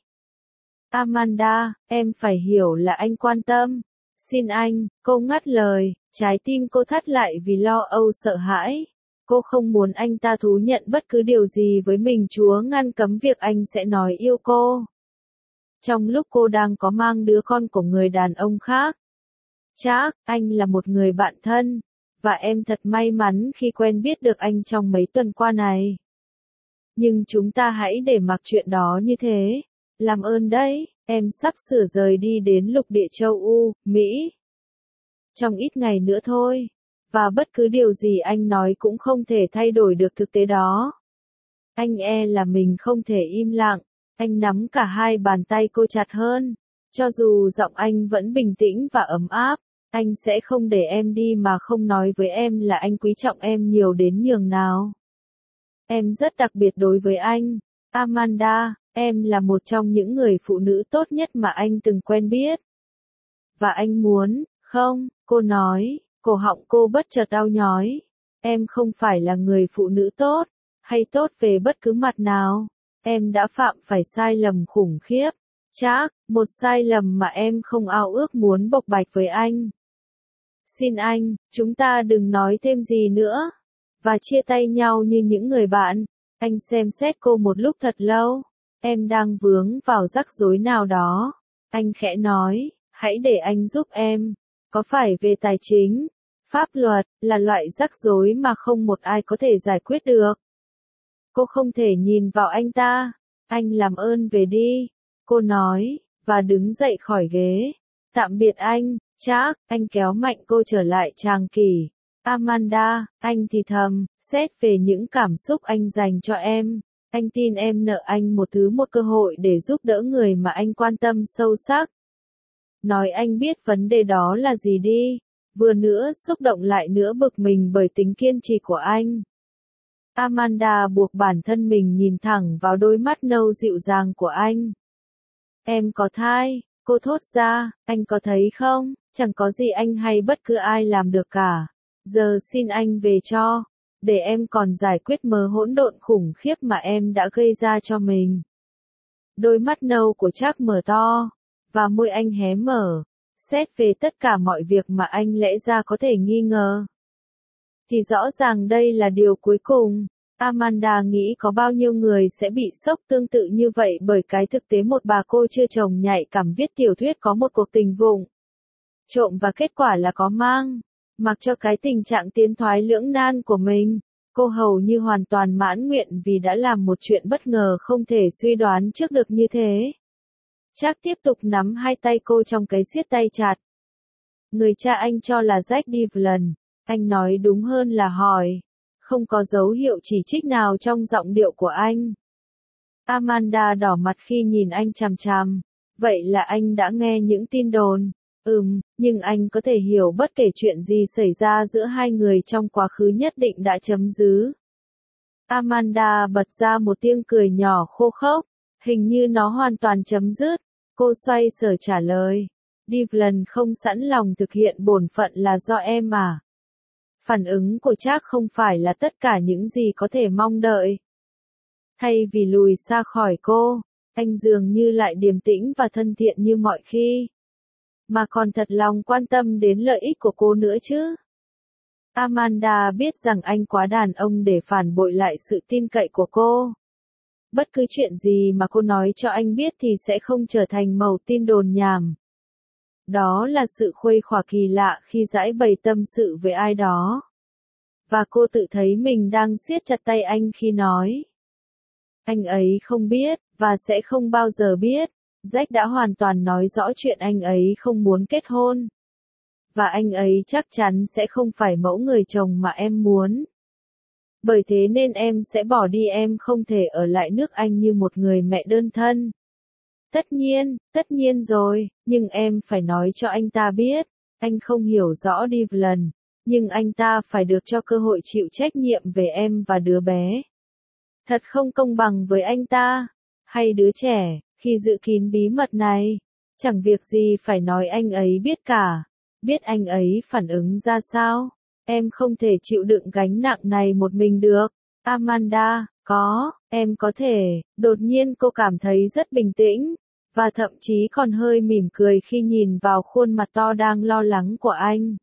Amanda, em phải hiểu là anh quan tâm. Xin anh, cô ngắt lời, trái tim cô thắt lại vì lo âu sợ hãi. Cô không muốn anh ta thú nhận bất cứ điều gì với mình. Chúa ngăn cấm việc anh sẽ nói yêu cô. Trong lúc cô đang có mang đứa con của người đàn ông khác. Trác, anh là một người bạn thân, và em thật may mắn khi quen biết được anh trong mấy tuần qua này. Nhưng chúng ta hãy để mặc chuyện đó như thế. Làm ơn đấy, em sắp sửa rời đi đến lục địa châu Âu, Mỹ. Trong ít ngày nữa thôi. Và bất cứ điều gì anh nói cũng không thể thay đổi được thực tế đó. Anh là mình không thể im lặng. Anh nắm cả hai bàn tay cô chặt hơn. Cho dù giọng anh vẫn bình tĩnh và ấm áp, anh sẽ không để em đi mà không nói với em là anh quý trọng em nhiều đến nhường nào. Em rất đặc biệt đối với anh, Amanda, em là một trong những người phụ nữ tốt nhất mà anh từng quen biết. Và anh muốn, không, cô nói, cổ họng cô bất chợt đau nhói. Em không phải là người phụ nữ tốt, hay tốt về bất cứ mặt nào. Em đã phạm phải sai lầm khủng khiếp. Trác, một sai lầm mà em không ao ước muốn bộc bạch với anh. Xin anh, chúng ta đừng nói thêm gì nữa. Và chia tay nhau như những người bạn. Anh xem xét cô một lúc thật lâu. Em đang vướng vào rắc rối nào đó. Anh khẽ nói, hãy để anh giúp em. Có phải về tài chính, pháp luật, là loại rắc rối mà không một ai có thể giải quyết được. Cô không thể nhìn vào anh ta. Anh làm ơn về đi. Cô nói, và đứng dậy khỏi ghế. Tạm biệt anh, Trác, anh kéo mạnh cô trở lại tràng kỷ. Amanda, anh thì thầm, xét về những cảm xúc anh dành cho em. Anh tin em nợ anh một cơ hội để giúp đỡ người mà anh quan tâm sâu sắc. Nói anh biết vấn đề đó là gì đi. Vừa nữa xúc động lại nữa bực mình bởi tính kiên trì của anh. Amanda buộc bản thân mình nhìn thẳng vào đôi mắt nâu dịu dàng của anh. Em có thai, cô thốt ra, anh có thấy không, chẳng có gì anh hay bất cứ ai làm được cả. Giờ xin anh về cho, để em còn giải quyết mớ hỗn độn khủng khiếp mà em đã gây ra cho mình. Đôi mắt nâu của Trác mở to, và môi anh hé mở, xét về tất cả mọi việc mà anh lẽ ra có thể nghi ngờ. Thì rõ ràng đây là điều cuối cùng. Amanda nghĩ có bao nhiêu người sẽ bị sốc tương tự như vậy bởi cái thực tế một bà cô chưa chồng nhạy cảm viết tiểu thuyết có một cuộc tình vụng trộm và kết quả là có mang. Mặc cho cái tình trạng tiến thoái lưỡng nan của mình, cô hầu như hoàn toàn mãn nguyện vì đã làm một chuyện bất ngờ không thể suy đoán trước được như thế. Trác tiếp tục nắm hai tay cô trong cái siết tay chặt. Người cha anh cho là Jack Devlin, anh nói đúng hơn là hỏi. Không có dấu hiệu chỉ trích nào trong giọng điệu của anh. Amanda đỏ mặt khi nhìn anh chằm chằm. Vậy là anh đã nghe những tin đồn. Nhưng anh có thể hiểu bất kể chuyện gì xảy ra giữa hai người trong quá khứ nhất định đã chấm dứt. Amanda bật ra một tiếng cười nhỏ khô khốc. Hình như nó hoàn toàn chấm dứt. Cô xoay sở trả lời. Devlin không sẵn lòng thực hiện bổn phận là do em à? Phản ứng của Trác không phải là tất cả những gì có thể mong đợi. Thay vì lùi xa khỏi cô, anh dường như lại điềm tĩnh và thân thiện như mọi khi. Mà còn thật lòng quan tâm đến lợi ích của cô nữa chứ. Amanda biết rằng anh quá đàn ông để phản bội lại sự tin cậy của cô. Bất cứ chuyện gì mà cô nói cho anh biết thì sẽ không trở thành mẩu tin đồn nhảm. Đó là sự khuây khỏa kỳ lạ khi giãi bày tâm sự với ai đó. Và cô tự thấy mình đang siết chặt tay anh khi nói. Anh ấy không biết, và sẽ không bao giờ biết. Jack đã hoàn toàn nói rõ chuyện anh ấy không muốn kết hôn. Và anh ấy chắc chắn sẽ không phải mẫu người chồng mà em muốn. Bởi thế nên em sẽ bỏ đi, em không thể ở lại nước Anh như một người mẹ đơn thân. Tất nhiên rồi, nhưng em phải nói cho anh ta biết, anh không hiểu rõ Devlin, nhưng anh ta phải được cho cơ hội chịu trách nhiệm về em và đứa bé. Thật không công bằng với anh ta, hay đứa trẻ, khi giữ kín bí mật này. Chẳng việc gì phải nói anh ấy biết cả, biết anh ấy phản ứng ra sao. Em không thể chịu đựng gánh nặng này một mình được. Amanda, em có thể. Đột nhiên cô cảm thấy rất bình tĩnh, và thậm chí còn hơi mỉm cười khi nhìn vào khuôn mặt to đang lo lắng của anh.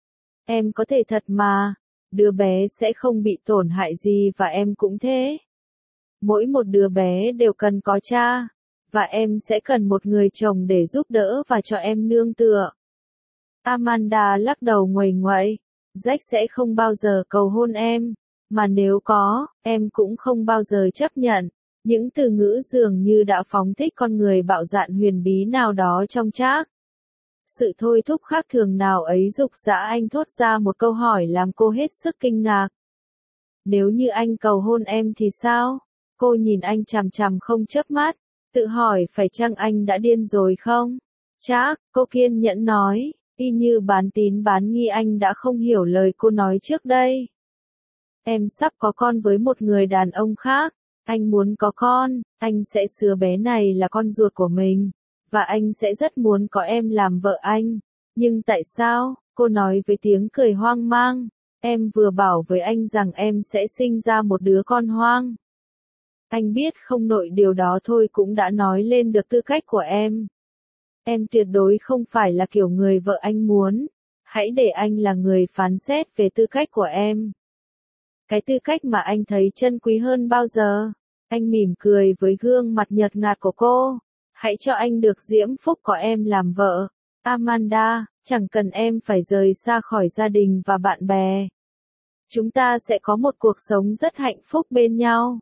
Em có thể thật mà, đứa bé sẽ không bị tổn hại gì và em cũng thế. Mỗi một đứa bé đều cần có cha, và em sẽ cần một người chồng để giúp đỡ và cho em nương tựa. Amanda lắc đầu nguầy nguậy. Jack sẽ không bao giờ cầu hôn em, mà nếu có, em cũng không bao giờ chấp nhận. Những từ ngữ dường như đã phóng thích con người bạo dạn huyền bí nào đó trong Trác. Sự thôi thúc khác thường nào ấy giục giã anh thốt ra một câu hỏi làm cô hết sức kinh ngạc. Nếu như anh cầu hôn em thì sao? Cô nhìn anh chằm chằm không chớp mắt, tự hỏi phải chăng anh đã điên rồi không? Trác, cô kiên nhẫn nói, y như bán tín bán nghi anh đã không hiểu lời cô nói trước đây. Em sắp có con với một người đàn ông khác, anh muốn có con, anh sẽ xưa bé này là con ruột của mình, và anh sẽ rất muốn có em làm vợ anh. Nhưng tại sao? Cô nói với tiếng cười hoang mang, em vừa bảo với anh rằng em sẽ sinh ra một đứa con hoang. Anh biết không, nội điều đó thôi cũng đã nói lên được tư cách của em. Em tuyệt đối không phải là kiểu người vợ anh muốn. Hãy để anh là người phán xét về tư cách của em. Cái tư cách mà anh thấy trân quý hơn bao giờ. Anh mỉm cười với gương mặt nhợt nhạt của cô. Hãy cho anh được diễm phúc có em làm vợ. Amanda, chẳng cần em phải rời xa khỏi gia đình và bạn bè. Chúng ta sẽ có một cuộc sống rất hạnh phúc bên nhau.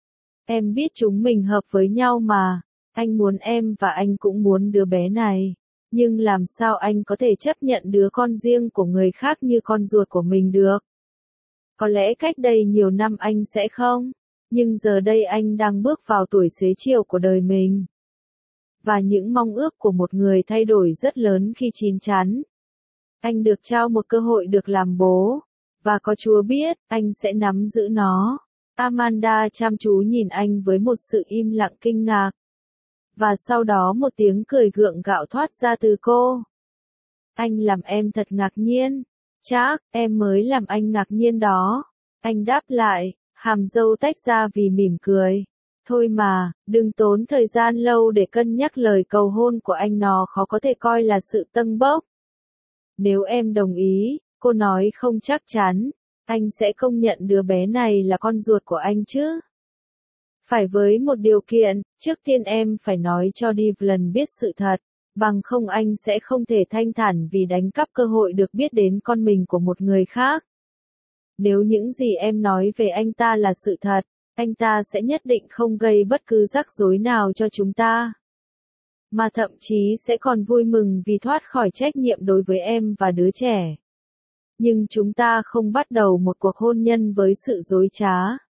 Em biết chúng mình hợp với nhau mà. Anh muốn em và anh cũng muốn đứa bé này. Nhưng làm sao anh có thể chấp nhận đứa con riêng của người khác như con ruột của mình được? Có lẽ cách đây nhiều năm anh sẽ không. Nhưng giờ đây anh đang bước vào tuổi xế chiều của đời mình. Và những mong ước của một người thay đổi rất lớn khi chín chắn. Anh được trao một cơ hội được làm bố. Và có Chúa biết, anh sẽ nắm giữ nó. Amanda chăm chú nhìn anh với một sự im lặng kinh ngạc. Và sau đó một tiếng cười gượng gạo thoát ra từ cô. Anh làm em thật ngạc nhiên. Trác, em mới làm anh ngạc nhiên đó. Anh đáp lại, hàm râu tách ra vì mỉm cười. Thôi mà, đừng tốn thời gian lâu để cân nhắc lời cầu hôn của anh, nó khó có thể coi là sự tâng bốc. Nếu em đồng ý, cô nói không chắc chắn, anh sẽ công nhận đứa bé này là con ruột của anh chứ. Phải với một điều kiện, trước tiên em phải nói cho Devlin biết sự thật, bằng không anh sẽ không thể thanh thản vì đánh cắp cơ hội được biết đến con mình của một người khác. Nếu những gì em nói về anh ta là sự thật, anh ta sẽ nhất định không gây bất cứ rắc rối nào cho chúng ta. Mà thậm chí sẽ còn vui mừng vì thoát khỏi trách nhiệm đối với em và đứa trẻ. Nhưng chúng ta không bắt đầu một cuộc hôn nhân với sự dối trá.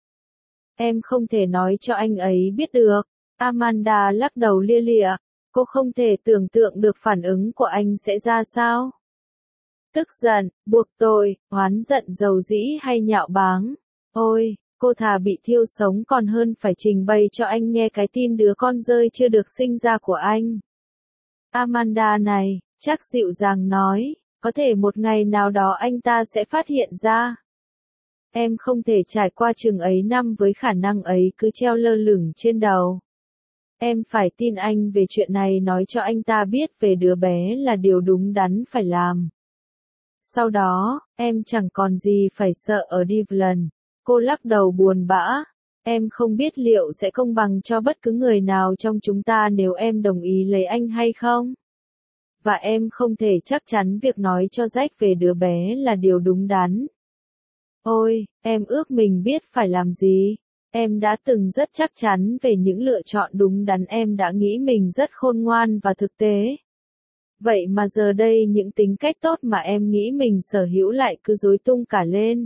Em không thể nói cho anh ấy biết được. Amanda lắc đầu lia lịa. Cô không thể tưởng tượng được phản ứng của anh sẽ ra sao. Tức giận, buộc tội, oán giận dầu dĩ hay nhạo báng. Ôi, cô thà bị thiêu sống còn hơn phải trình bày cho anh nghe cái tin đứa con rơi chưa được sinh ra của anh. Amanda này, chắc dịu dàng nói, Có thể một ngày nào đó anh ta sẽ phát hiện ra. Em không thể trải qua chừng ấy năm với khả năng ấy cứ treo lơ lửng trên đầu. Em phải tin anh về chuyện này, nói cho anh ta biết về đứa bé là điều đúng đắn phải làm. Sau đó, em chẳng còn gì phải sợ ở Devlin. Cô lắc đầu buồn bã. Em không biết liệu sẽ công bằng cho bất cứ người nào trong chúng ta nếu em đồng ý lấy anh hay không. Và em không thể chắc chắn việc nói cho Jack về đứa bé là điều đúng đắn. Ôi, em ước mình biết phải làm gì. Em đã từng rất chắc chắn về những lựa chọn đúng đắn, em đã nghĩ mình rất khôn ngoan và thực tế. Vậy mà giờ đây những tính cách tốt mà em nghĩ mình sở hữu lại cứ rối tung cả lên.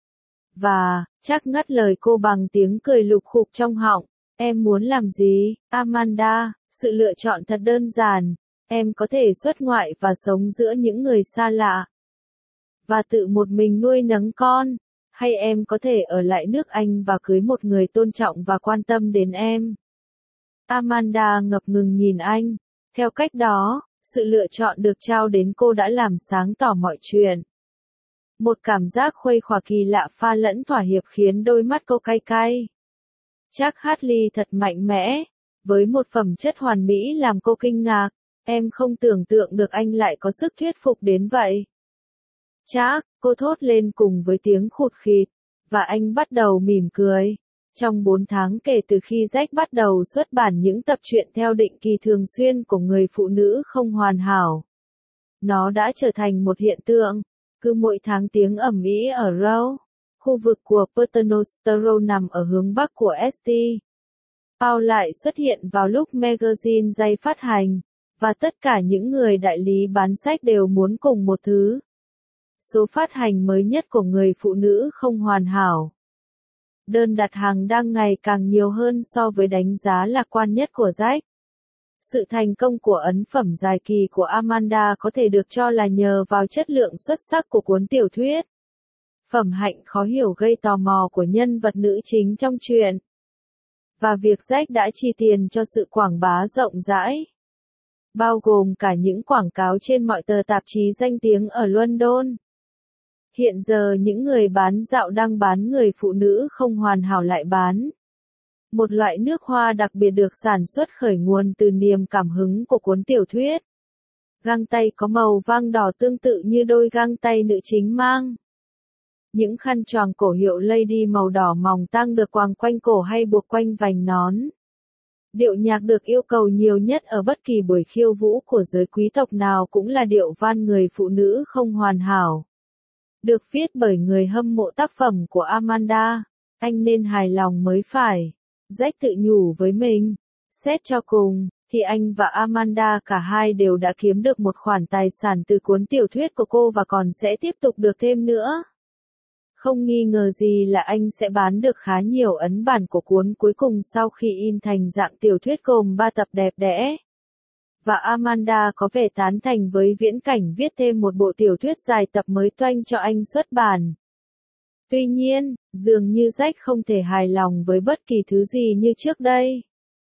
Và, chắc ngắt lời cô bằng tiếng cười lục khục trong họng. Em muốn làm gì, Amanda? Sự lựa chọn thật đơn giản. Em có thể xuất ngoại và sống giữa những người xa lạ. Và tự một mình nuôi nấng con. Hay em có thể ở lại nước Anh và cưới một người tôn trọng và quan tâm đến em. Amanda ngập ngừng nhìn anh. Theo cách đó, sự lựa chọn được trao đến cô đã làm sáng tỏ mọi chuyện. Một cảm giác khuây khỏa kỳ lạ pha lẫn thỏa hiệp khiến đôi mắt cô cay cay. Chắc Hartley thật mạnh mẽ, với một phẩm chất hoàn mỹ làm cô kinh ngạc. Em không tưởng tượng được anh lại có sức thuyết phục đến vậy. Chắc, cô thốt lên cùng với tiếng khụt khịt, và anh bắt đầu mỉm cười. Trong 4 tháng kể từ khi Jack bắt đầu xuất bản những tập truyện theo định kỳ thường xuyên của người phụ nữ không hoàn hảo, nó đã trở thành một hiện tượng. Cứ mỗi tháng tiếng ầm ĩ ở Row, khu vực của Paternoster nằm ở hướng bắc của St. Paul lại xuất hiện vào lúc magazine giày phát hành, và tất cả những người đại lý bán sách đều muốn cùng một thứ. Số phát hành mới nhất của người phụ nữ không hoàn hảo. Đơn đặt hàng đang ngày càng nhiều hơn so với đánh giá lạc quan nhất của Jack. Sự thành công của ấn phẩm dài kỳ của Amanda có thể được cho là nhờ vào chất lượng xuất sắc của cuốn tiểu thuyết. Phẩm hạnh khó hiểu gây tò mò của nhân vật nữ chính trong truyện. Và việc Jack đã chi tiền cho sự quảng bá rộng rãi. Bao gồm cả những quảng cáo trên mọi tờ tạp chí danh tiếng ở London. Hiện giờ những người bán dạo đang bán người phụ nữ không hoàn hảo lại bán. Một loại nước hoa đặc biệt được sản xuất khởi nguồn từ niềm cảm hứng của cuốn tiểu thuyết. Găng tay có màu vàng đỏ tương tự như đôi găng tay nữ chính mang. Những khăn choàng cổ hiệu Lady màu đỏ mỏng tang được quàng quanh cổ hay buộc quanh vành nón. Điệu nhạc được yêu cầu nhiều nhất ở bất kỳ buổi khiêu vũ của giới quý tộc nào cũng là điệu van người phụ nữ không hoàn hảo. Được viết bởi người hâm mộ tác phẩm của Amanda. Anh nên hài lòng mới phải. Jack tự nhủ với mình. Xét cho cùng, thì anh và Amanda cả hai đều đã kiếm được một khoản tài sản từ cuốn tiểu thuyết của cô và còn sẽ tiếp tục được thêm nữa. Không nghi ngờ gì là anh sẽ bán được khá nhiều ấn bản của cuốn cuối cùng sau khi in thành dạng tiểu thuyết gồm 3 tập đẹp đẽ. Và Amanda có vẻ tán thành với viễn cảnh viết thêm một bộ tiểu thuyết dài tập mới toanh cho anh xuất bản. Tuy nhiên, dường như Jack không thể hài lòng với bất kỳ thứ gì như trước đây.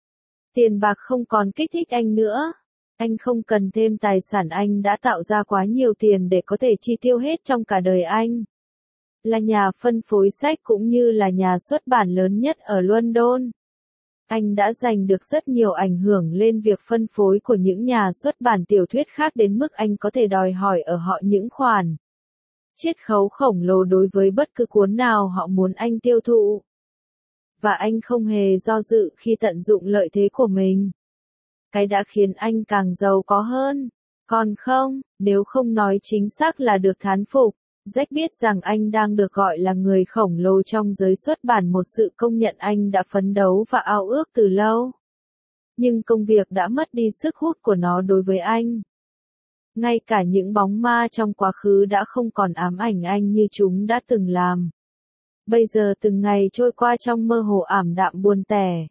Tiền bạc không còn kích thích anh nữa. Anh không cần thêm tài sản, anh đã tạo ra quá nhiều tiền để có thể chi tiêu hết trong cả đời anh. Là nhà phân phối sách cũng như là nhà xuất bản lớn nhất ở London. Anh đã giành được rất nhiều ảnh hưởng lên việc phân phối của những nhà xuất bản tiểu thuyết khác đến mức anh có thể đòi hỏi ở họ những khoản chiết khấu khổng lồ đối với bất cứ cuốn nào họ muốn anh tiêu thụ. Và anh không hề do dự khi tận dụng lợi thế của mình. Cái đã khiến anh càng giàu có hơn. Còn không, nếu không nói chính xác là được thán phục. Jack biết rằng anh đang được gọi là người khổng lồ trong giới xuất bản, một sự công nhận anh đã phấn đấu và ao ước từ lâu. Nhưng công việc đã mất đi sức hút của nó đối với anh. Ngay cả những bóng ma trong quá khứ đã không còn ám ảnh anh như chúng đã từng làm. Bây giờ từng ngày trôi qua trong mơ hồ ảm đạm buồn tẻ.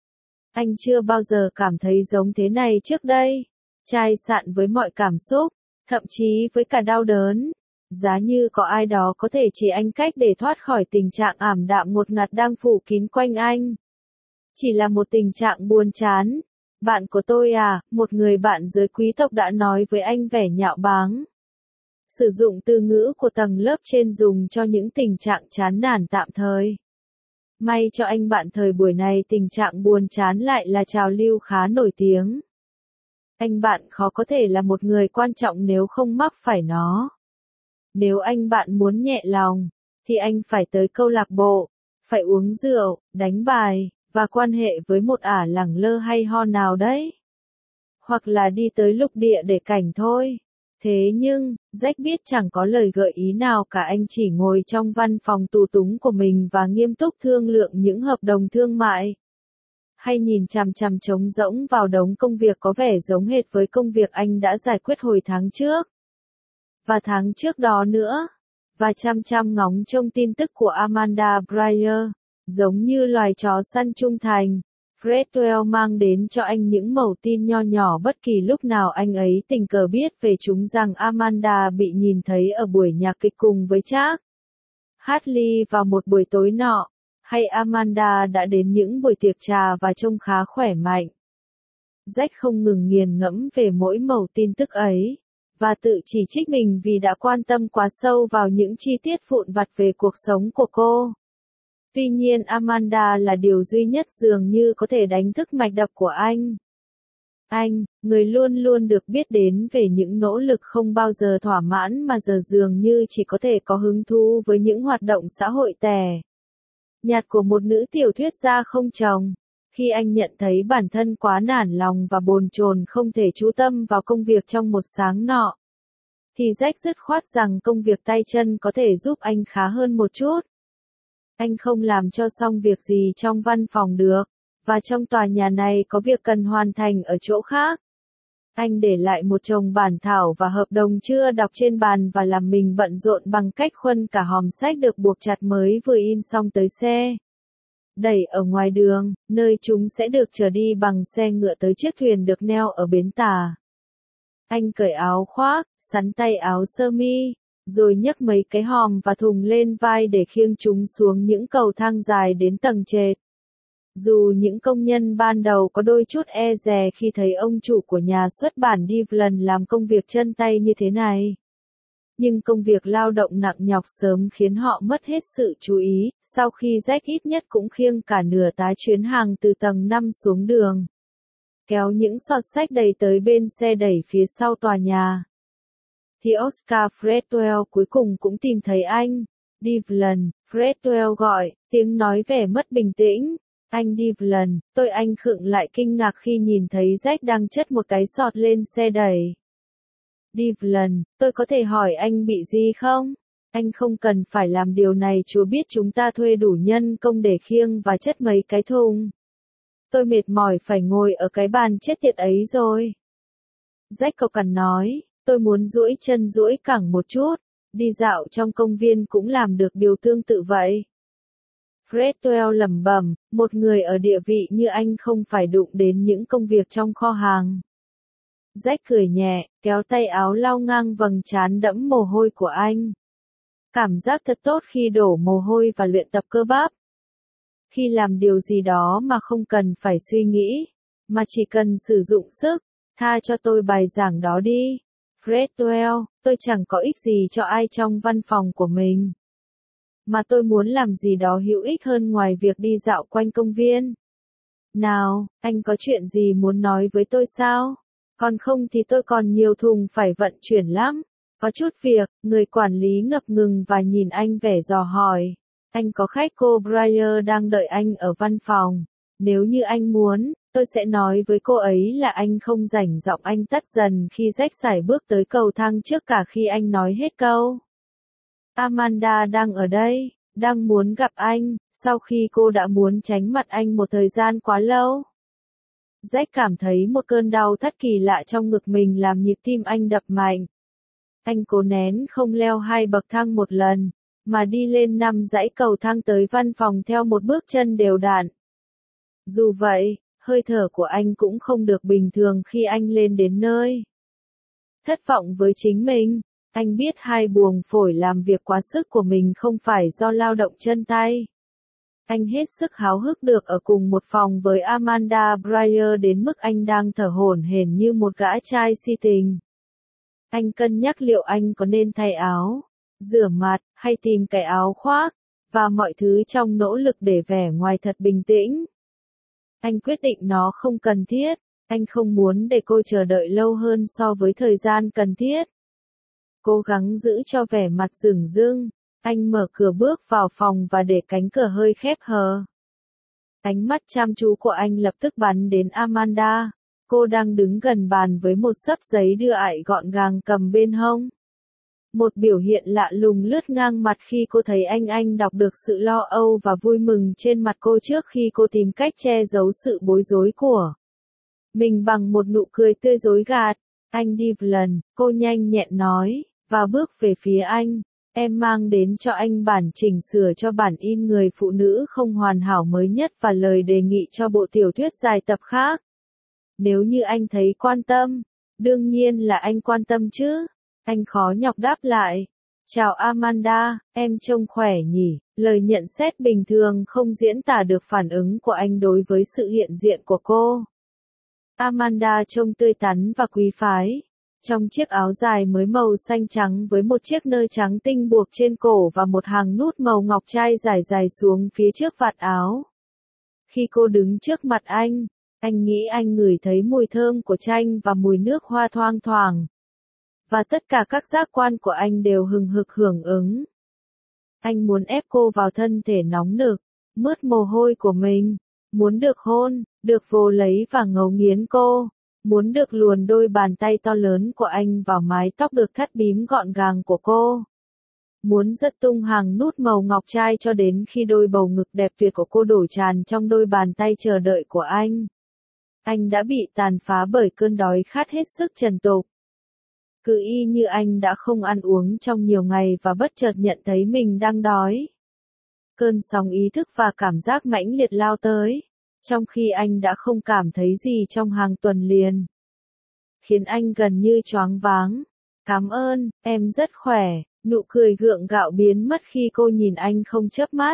Anh chưa bao giờ cảm thấy giống thế này trước đây. Chai sạn với mọi cảm xúc, thậm chí với cả đau đớn. Giá như có ai đó có thể chỉ anh cách để thoát khỏi tình trạng ảm đạm ngột ngạt đang phủ kín quanh anh. Chỉ là một tình trạng buồn chán. Bạn của tôi à, một người bạn giới quý tộc đã nói với anh vẻ nhạo báng. Sử dụng từ ngữ của tầng lớp trên dùng cho những tình trạng chán nản tạm thời. May cho anh bạn thời buổi này tình trạng buồn chán lại là trào lưu khá nổi tiếng. Anh bạn khó có thể là một người quan trọng nếu không mắc phải nó. Nếu anh bạn muốn nhẹ lòng, thì anh phải tới câu lạc bộ, phải uống rượu, đánh bài, và quan hệ với một ả lẳng lơ hay ho nào đấy. Hoặc là đi tới lục địa để cảnh thôi. Thế nhưng, Jack biết chẳng có lời gợi ý nào cả, anh chỉ ngồi trong văn phòng tù túng của mình và nghiêm túc thương lượng những hợp đồng thương mại. Hay nhìn chằm chằm trống rỗng vào đống công việc có vẻ giống hệt với công việc anh đã giải quyết hồi tháng trước. Và tháng trước đó nữa. Và chăm chăm ngóng trông tin tức của Amanda Breyer, giống như loài chó săn trung thành. Fredwell mang đến cho anh những mẩu tin nho nhỏ bất kỳ lúc nào anh ấy tình cờ biết về chúng rằng Amanda bị nhìn thấy ở buổi nhạc kịch cùng với Charles Hartley vào một buổi tối nọ, hay Amanda đã đến những buổi tiệc trà và trông khá khỏe mạnh. Jack không ngừng nghiền ngẫm về mỗi mẩu tin tức ấy, và tự chỉ trích mình vì đã quan tâm quá sâu vào những chi tiết vụn vặt về cuộc sống của cô. Tuy nhiên Amanda là điều duy nhất dường như có thể đánh thức mạch đập của anh. Anh, người luôn luôn được biết đến về những nỗ lực không bao giờ thỏa mãn mà giờ dường như chỉ có thể có hứng thú với những hoạt động xã hội tẻ nhạt của một nữ tiểu thuyết gia không chồng. Khi anh nhận thấy bản thân quá nản lòng và bồn chồn không thể chú tâm vào công việc trong một sáng nọ, thì Jack dứt khoát rằng công việc tay chân có thể giúp anh khá hơn một chút. Anh không làm cho xong việc gì trong văn phòng được, và trong tòa nhà này có việc cần hoàn thành ở chỗ khác. Anh để lại một chồng bản thảo và hợp đồng chưa đọc trên bàn và làm mình bận rộn bằng cách khuân cả hòm sách được buộc chặt mới vừa in xong tới xe. Đẩy ở ngoài đường, nơi chúng sẽ được chở đi bằng xe ngựa tới chiếc thuyền được neo ở bến tà. Anh cởi áo khoác, sắn tay áo sơ mi, rồi nhấc mấy cái hòm và thùng lên vai để khiêng chúng xuống những cầu thang dài đến tầng trệt. Dù những công nhân ban đầu có đôi chút e dè khi thấy ông chủ của nhà xuất bản Devlin làm công việc chân tay như thế này, nhưng công việc lao động nặng nhọc sớm khiến họ mất hết sự chú ý, sau khi Jack ít nhất cũng khiêng cả nửa tá chuyến hàng từ tầng 5 xuống đường, kéo những sọt sách đầy tới bên xe đẩy phía sau tòa nhà. Thì Oscar Fredwell cuối cùng cũng tìm thấy anh. Devlin, Fredwell gọi, tiếng nói vẻ mất bình tĩnh. Anh Devlin, anh khựng lại kinh ngạc khi nhìn thấy Jack đang chất một cái sọt lên xe đẩy. Devlin, tôi có thể hỏi anh bị gì không? Anh không cần phải làm điều này, Chúa biết chúng ta thuê đủ nhân công để khiêng và chất mấy cái thùng. Tôi mệt mỏi phải ngồi ở cái bàn chết tiệt ấy rồi. Jack cộc cằn nói, tôi muốn duỗi chân duỗi cẳng một chút, đi dạo trong công viên cũng làm được điều tương tự vậy. Fredwell lẩm bẩm, một người ở địa vị như anh không phải đụng đến những công việc trong kho hàng. Jack cười nhẹ, kéo tay áo lau ngang vầng trán đẫm mồ hôi của anh. Cảm giác thật tốt khi đổ mồ hôi và luyện tập cơ bắp. Khi làm điều gì đó mà không cần phải suy nghĩ, mà chỉ cần sử dụng sức, tha cho tôi bài giảng đó đi. Fredwell, tôi chẳng có ích gì cho ai trong văn phòng của mình. Mà tôi muốn làm gì đó hữu ích hơn ngoài việc đi dạo quanh công viên. Nào, anh có chuyện gì muốn nói với tôi sao? Còn không thì tôi còn nhiều thùng phải vận chuyển lắm. Có chút việc, người quản lý ngập ngừng và nhìn anh vẻ dò hỏi. Anh có khách, cô Breyer đang đợi anh ở văn phòng. Nếu như anh muốn, tôi sẽ nói với cô ấy là anh không rảnh. Giọng anh tắt dần khi Jack sải bước tới cầu thang trước cả khi anh nói hết câu. Amanda đang ở đây, đang muốn gặp anh, sau khi cô đã muốn tránh mặt anh một thời gian quá lâu. Jack cảm thấy một cơn đau thắt kỳ lạ trong ngực mình làm nhịp tim anh đập mạnh. Anh cố nén không leo 2 bậc thang một lần, mà đi lên 5 dãy cầu thang tới văn phòng theo một bước chân đều đặn. Dù vậy, hơi thở của anh cũng không được bình thường khi anh lên đến nơi. Thất vọng với chính mình, anh biết hai buồng phổi làm việc quá sức của mình không phải do lao động chân tay. Anh hết sức háo hức được ở cùng một phòng với Amanda Breyer đến mức anh đang thở hổn hển như một gã trai si tình. Anh cân nhắc liệu anh có nên thay áo, rửa mặt, hay tìm cái áo khoác, và mọi thứ trong nỗ lực để vẻ ngoài thật bình tĩnh. Anh quyết định nó không cần thiết, anh không muốn để cô chờ đợi lâu hơn so với thời gian cần thiết. Cố gắng giữ cho vẻ mặt dửng dưng, anh mở cửa bước vào phòng và để cánh cửa hơi khép hờ. Ánh mắt chăm chú của anh lập tức bắn đến Amanda. Cô đang đứng gần bàn với một xấp giấy đưa ải gọn gàng cầm bên hông. Một biểu hiện lạ lùng lướt ngang mặt khi cô thấy anh đọc được sự lo âu và vui mừng trên mặt cô trước khi cô tìm cách che giấu sự bối rối của mình bằng một nụ cười tươi dối gạt. Anh đi lần, cô nhanh nhẹn nói, và bước về phía anh. Em mang đến cho anh bản chỉnh sửa cho bản in người phụ nữ không hoàn hảo mới nhất và lời đề nghị cho bộ tiểu thuyết dài tập khác. Nếu như anh thấy quan tâm, đương nhiên là anh quan tâm chứ. Anh khó nhọc đáp lại. Chào Amanda, em trông khỏe nhỉ. Lời nhận xét bình thường không diễn tả được phản ứng của anh đối với sự hiện diện của cô. Amanda trông tươi tắn và quý phái. Trong chiếc áo dài mới màu xanh trắng với một chiếc nơ trắng tinh buộc trên cổ và một hàng nút màu ngọc trai dài xuống phía trước vạt áo. Khi cô đứng trước mặt anh nghĩ anh ngửi thấy mùi thơm của chanh và mùi nước hoa thoang thoảng. Và tất cả các giác quan của anh đều hừng hực hưởng ứng. Anh muốn ép cô vào thân thể nóng nực, mướt mồ hôi của mình, muốn được hôn, được vồ lấy và ngấu nghiến cô, muốn được luồn đôi bàn tay to lớn của anh vào mái tóc được thắt bím gọn gàng của cô. Muốn giật tung hàng nút màu ngọc trai cho đến khi đôi bầu ngực đẹp tuyệt của cô đổ tràn trong đôi bàn tay chờ đợi của anh. Anh đã bị tàn phá bởi cơn đói khát hết sức trần tục. Cứ y như anh đã không ăn uống trong nhiều ngày và bất chợt nhận thấy mình đang đói. Cơn sóng ý thức và cảm giác mãnh liệt lao tới, trong khi anh đã không cảm thấy gì trong hàng tuần liền. Khiến anh gần như choáng váng. Cảm ơn, em rất khỏe, nụ cười gượng gạo biến mất khi cô nhìn anh không chớp mắt.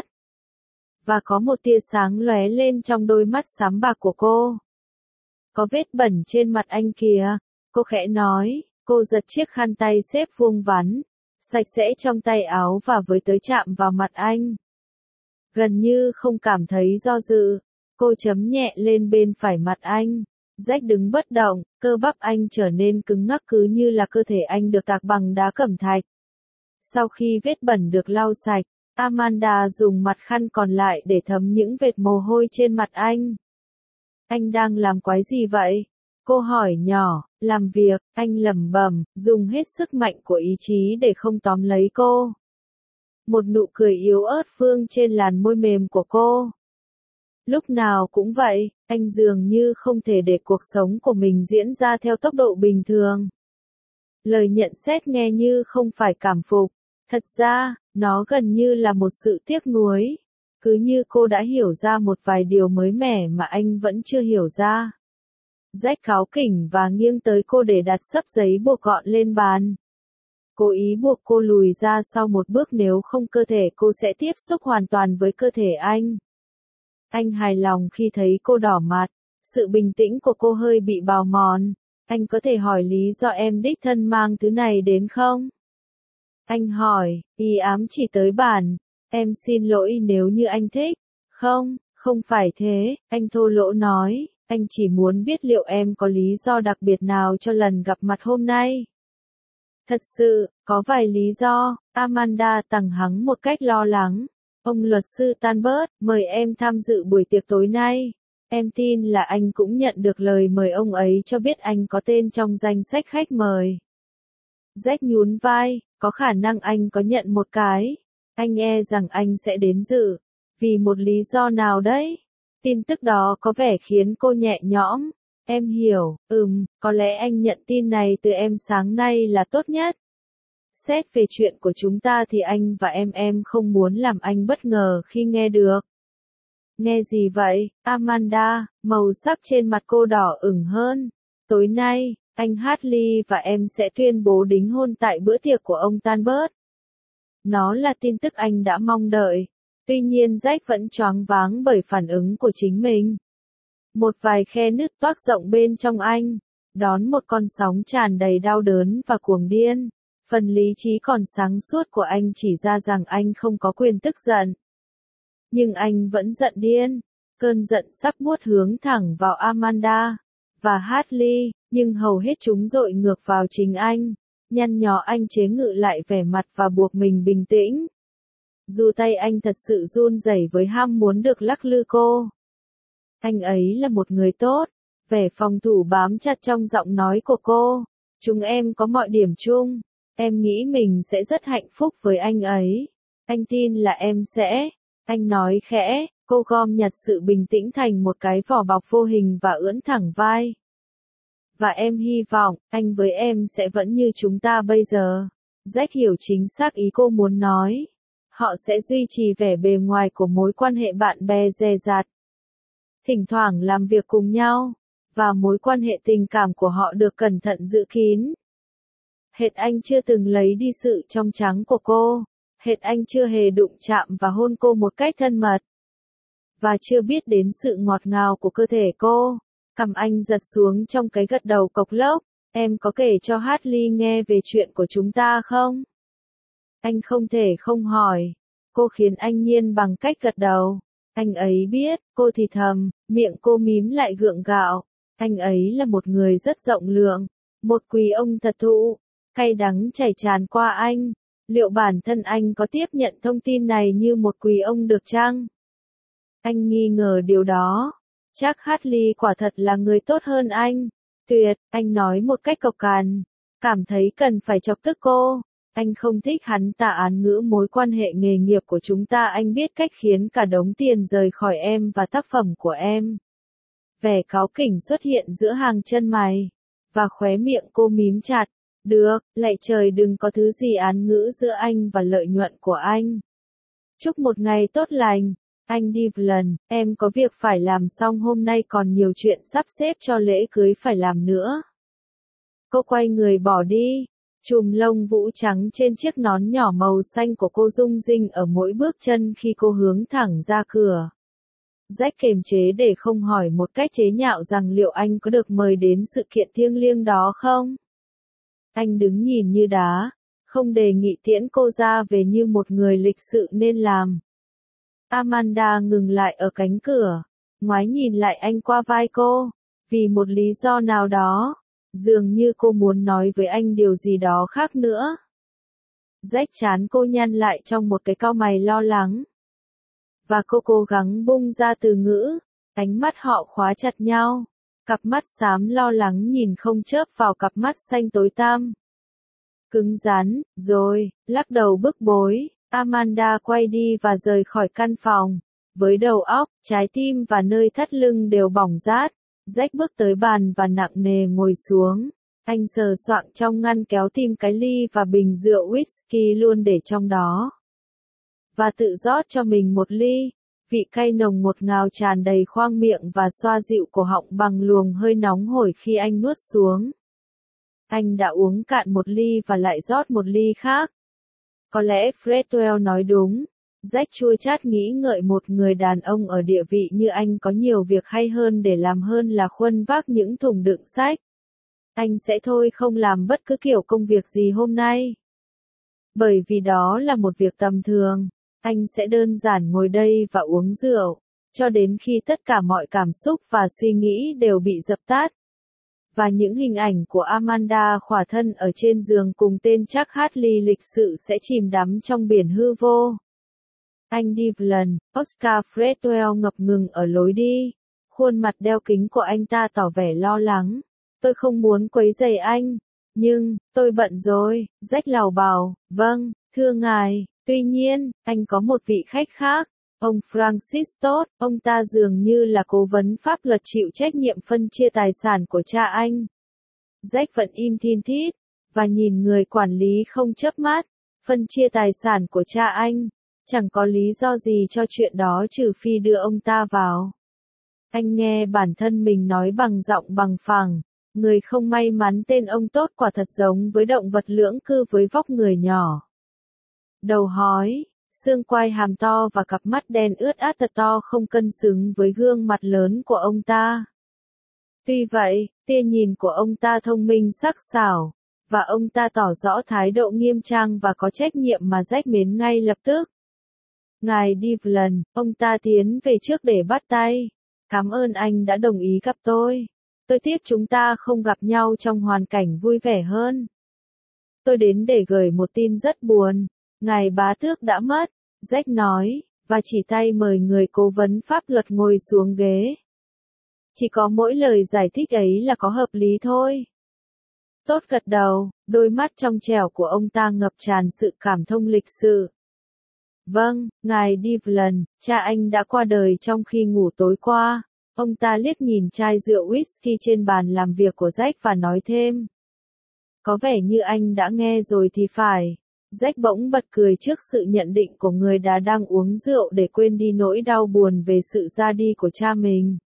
Và có một tia sáng lóe lên trong đôi mắt xám bạc của cô. Có vết bẩn trên mặt anh kìa, cô khẽ nói. Cô giật chiếc khăn tay xếp vuông vắn, sạch sẽ trong tay áo và với tới chạm vào mặt anh. Gần như không cảm thấy do dự, cô chấm nhẹ lên bên phải mặt anh. Jack đứng bất động, cơ bắp anh trở nên cứng ngắc cứ như là cơ thể anh được tạc bằng đá cẩm thạch. Sau khi vết bẩn được lau sạch, Amanda dùng mặt khăn còn lại để thấm những vệt mồ hôi trên mặt anh. Anh đang làm quái gì vậy? Cô hỏi nhỏ. Làm việc, anh lẩm bẩm, dùng hết sức mạnh của ý chí để không tóm lấy cô. Một nụ cười yếu ớt vương trên làn môi mềm của cô. Lúc nào cũng vậy, anh dường như không thể để cuộc sống của mình diễn ra theo tốc độ bình thường. Lời nhận xét nghe như không phải cảm phục. Thật ra, nó gần như là một sự tiếc nuối. Cứ như cô đã hiểu ra một vài điều mới mẻ mà anh vẫn chưa hiểu ra. Jack cáu kỉnh và nghiêng tới cô để đặt xấp giấy buộc gọn lên bàn. Cố ý buộc cô lùi ra sau một bước nếu không cơ thể cô sẽ tiếp xúc hoàn toàn với cơ thể anh. Anh hài lòng khi thấy cô đỏ mặt, sự bình tĩnh của cô hơi bị bào mòn. Anh có thể hỏi lý do em đích thân mang thứ này đến không? Anh hỏi, ý ám chỉ tới bản. Em xin lỗi nếu như anh thích. Không phải thế, anh thô lỗ nói. Anh chỉ muốn biết liệu em có lý do đặc biệt nào cho lần gặp mặt hôm nay. Thật sự, có vài lý do. Amanda tằng hắng một cách lo lắng. Ông luật sư Talbot mời em tham dự buổi tiệc tối nay. Em tin là anh cũng nhận được lời mời ông ấy cho biết anh có tên trong danh sách khách mời. Jack nhún vai, có khả năng anh có nhận một cái. Anh e rằng anh sẽ đến dự. Vì một lý do nào đấy. Tin tức đó có vẻ khiến cô nhẹ nhõm. Em hiểu, có lẽ anh nhận tin này từ em sáng nay là tốt nhất. Xét về chuyện của chúng ta thì anh và em không muốn làm anh bất ngờ khi nghe được. Nghe gì vậy, Amanda? Màu sắc trên mặt cô đỏ ửng hơn. Tối nay, anh Hartley và em sẽ tuyên bố đính hôn tại bữa tiệc của ông Talbot. Nó là tin tức anh đã mong đợi. Tuy nhiên Jack vẫn choáng váng bởi phản ứng của chính mình. Một vài khe nứt toác rộng bên trong anh. đón một con sóng tràn đầy đau đớn và cuồng điên. Phần lý trí còn sáng suốt của anh chỉ ra rằng anh không có quyền tức giận. Nhưng anh vẫn giận điên. Cơn giận sắc buốt hướng thẳng vào Amanda và Hartley, nhưng hầu hết chúng dội ngược vào chính anh. Nhăn nhó anh chế ngự lại vẻ mặt và buộc mình bình tĩnh. Dù tay anh thật sự run rẩy với ham muốn được lắc lư cô. Anh ấy là một người tốt. Vẻ phòng thủ bám chặt trong giọng nói của cô. Chúng em có mọi điểm chung. Em nghĩ mình sẽ rất hạnh phúc với anh ấy. Anh tin là em sẽ. Anh nói khẽ, cô gom nhặt sự bình tĩnh thành một cái vỏ bọc vô hình và ưỡn thẳng vai. Và em hy vọng, anh với em sẽ vẫn như chúng ta bây giờ. Jack hiểu chính xác ý cô muốn nói. Họ sẽ duy trì vẻ bề ngoài của mối quan hệ bạn bè dè dặt. Thỉnh thoảng làm việc cùng nhau. Và mối quan hệ tình cảm của họ được cẩn thận giữ kín. Hệt anh chưa từng lấy đi sự trong trắng của cô. Hệt anh chưa hề đụng chạm và hôn cô một cách thân mật. Và chưa biết đến sự ngọt ngào của cơ thể cô. Cằm anh giật xuống trong cái gật đầu cộc lốc. Em có kể cho Hartley nghe về chuyện của chúng ta không? Anh không thể không hỏi. Cô khiến anh nhiên bằng cách gật đầu. Anh ấy biết, cô thì thầm, miệng cô mím lại gượng gạo. Anh ấy là một người rất rộng lượng. Một quý ông thật thụ. Cay đắng chảy tràn qua anh. Liệu bản thân anh có tiếp nhận thông tin này như một quý ông được chăng? Anh nghi ngờ điều đó. Chắc Hartley quả thật là người tốt hơn anh. Tuyệt, anh nói một cách cộc cằn. Cảm thấy cần phải chọc tức cô. Anh không thích hắn ta án ngữ mối quan hệ nghề nghiệp của chúng ta. Anh biết cách khiến cả đống tiền rời khỏi em và tác phẩm của em. Vẻ cáu kỉnh xuất hiện giữa hàng chân mày. Và khóe miệng cô mím chặt. Được, lạy trời đừng có thứ gì án ngữ giữa anh và lợi nhuận của anh. Chúc một ngày tốt lành. Anh đi lần, em có việc phải làm xong hôm nay còn nhiều chuyện sắp xếp cho lễ cưới phải làm nữa. Cô quay người bỏ đi. Chùm lông vũ trắng trên chiếc nón nhỏ màu xanh của cô rung rinh ở mỗi bước chân khi cô hướng thẳng ra cửa. Jack kiềm chế để không hỏi một cách chế nhạo rằng liệu anh có được mời đến sự kiện thiêng liêng đó không. Anh đứng nhìn như đá, không đề nghị tiễn cô ra về như một người lịch sự nên làm. Amanda ngừng lại ở cánh cửa, ngoái nhìn lại anh qua vai cô, vì một lý do nào đó, dường như cô muốn nói với anh điều gì đó khác nữa. Rách trán cô nhăn lại trong một cái cau mày lo lắng. Và cô cố gắng bung ra từ ngữ, ánh mắt họ khóa chặt nhau, cặp mắt xám lo lắng nhìn không chớp vào cặp mắt xanh tối tăm. Cứng rắn, rồi, lắc đầu bức bối. Amanda quay đi và rời khỏi căn phòng. Với đầu óc, trái tim và nơi thắt lưng đều bỏng rát. Jack bước tới bàn và nặng nề ngồi xuống. Anh sờ soạng trong ngăn kéo tìm cái ly và bình rượu whisky luôn để trong đó. Và tự rót cho mình một ly. Vị cay nồng ngọt ngào tràn đầy khoang miệng và xoa dịu cổ họng bằng luồng hơi nóng hổi khi anh nuốt xuống. Anh đã uống cạn một ly và lại rót một ly khác. Có lẽ Fredwell nói đúng. Jack chua chát nghĩ ngợi một người đàn ông ở địa vị như anh có nhiều việc hay hơn để làm hơn là khuân vác những thùng đựng sách. Anh sẽ thôi không làm bất cứ kiểu công việc gì hôm nay. Bởi vì đó là một việc tầm thường. Anh sẽ đơn giản ngồi đây và uống rượu, cho đến khi tất cả mọi cảm xúc và suy nghĩ đều bị dập tắt. Và những hình ảnh của Amanda khỏa thân ở trên giường cùng tên Chuck Hartley lịch sự sẽ chìm đắm trong biển hư vô. Anh đi lần, Oscar Fredwell ngập ngừng ở lối đi. Khuôn mặt đeo kính của anh ta tỏ vẻ lo lắng. Tôi không muốn quấy rầy anh. Nhưng, tôi bận rồi, Jack lào bào. Vâng, thưa ngài. Tuy nhiên, anh có một vị khách khác. Ông Francis Todd, ông ta dường như là cố vấn pháp luật chịu trách nhiệm phân chia tài sản của cha anh. Jack vẫn im thin thít, và nhìn người quản lý không chớp mắt. Phân chia tài sản của cha anh. Chẳng có lý do gì cho chuyện đó trừ phi đưa ông ta vào. Anh nghe bản thân mình nói bằng giọng bằng phẳng. Người không may mắn tên ông Tốt quả thật giống với động vật lưỡng cư với vóc người nhỏ. Đầu hói, xương quai hàm to và cặp mắt đen ướt át thật to không cân xứng với gương mặt lớn của ông ta. Tuy vậy, tia nhìn của ông ta thông minh sắc sảo, và ông ta tỏ rõ thái độ nghiêm trang và có trách nhiệm mà Jack mến ngay lập tức. Ngài Devlin, ông ta tiến về trước để bắt tay. Cảm ơn anh đã đồng ý gặp tôi. Tôi tiếc chúng ta không gặp nhau trong hoàn cảnh vui vẻ hơn. Tôi đến để gửi một tin rất buồn. Ngài bá tước đã mất, Jack nói, và chỉ tay mời người cố vấn pháp luật ngồi xuống ghế. Chỉ có mỗi lời giải thích ấy là có hợp lý thôi. Tốt gật đầu, đôi mắt trong trẻo của ông ta ngập tràn sự cảm thông lịch sự. Vâng, ngài Devlin, cha anh đã qua đời trong khi ngủ tối qua. Ông ta liếc nhìn chai rượu whisky trên bàn làm việc của Jack và nói thêm. Có vẻ như anh đã nghe rồi thì phải. Jack bỗng bật cười trước sự nhận định của người đã đang uống rượu để quên đi nỗi đau buồn về sự ra đi của cha mình.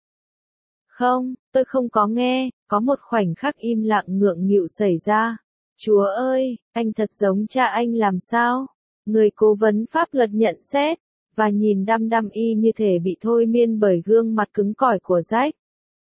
Không, tôi không có nghe, có một khoảnh khắc im lặng ngượng nghịu xảy ra. Chúa ơi, anh thật giống cha anh làm sao? Người cố vấn pháp luật nhận xét, và nhìn đăm đăm y như thể bị thôi miên bởi gương mặt cứng cỏi của Jack.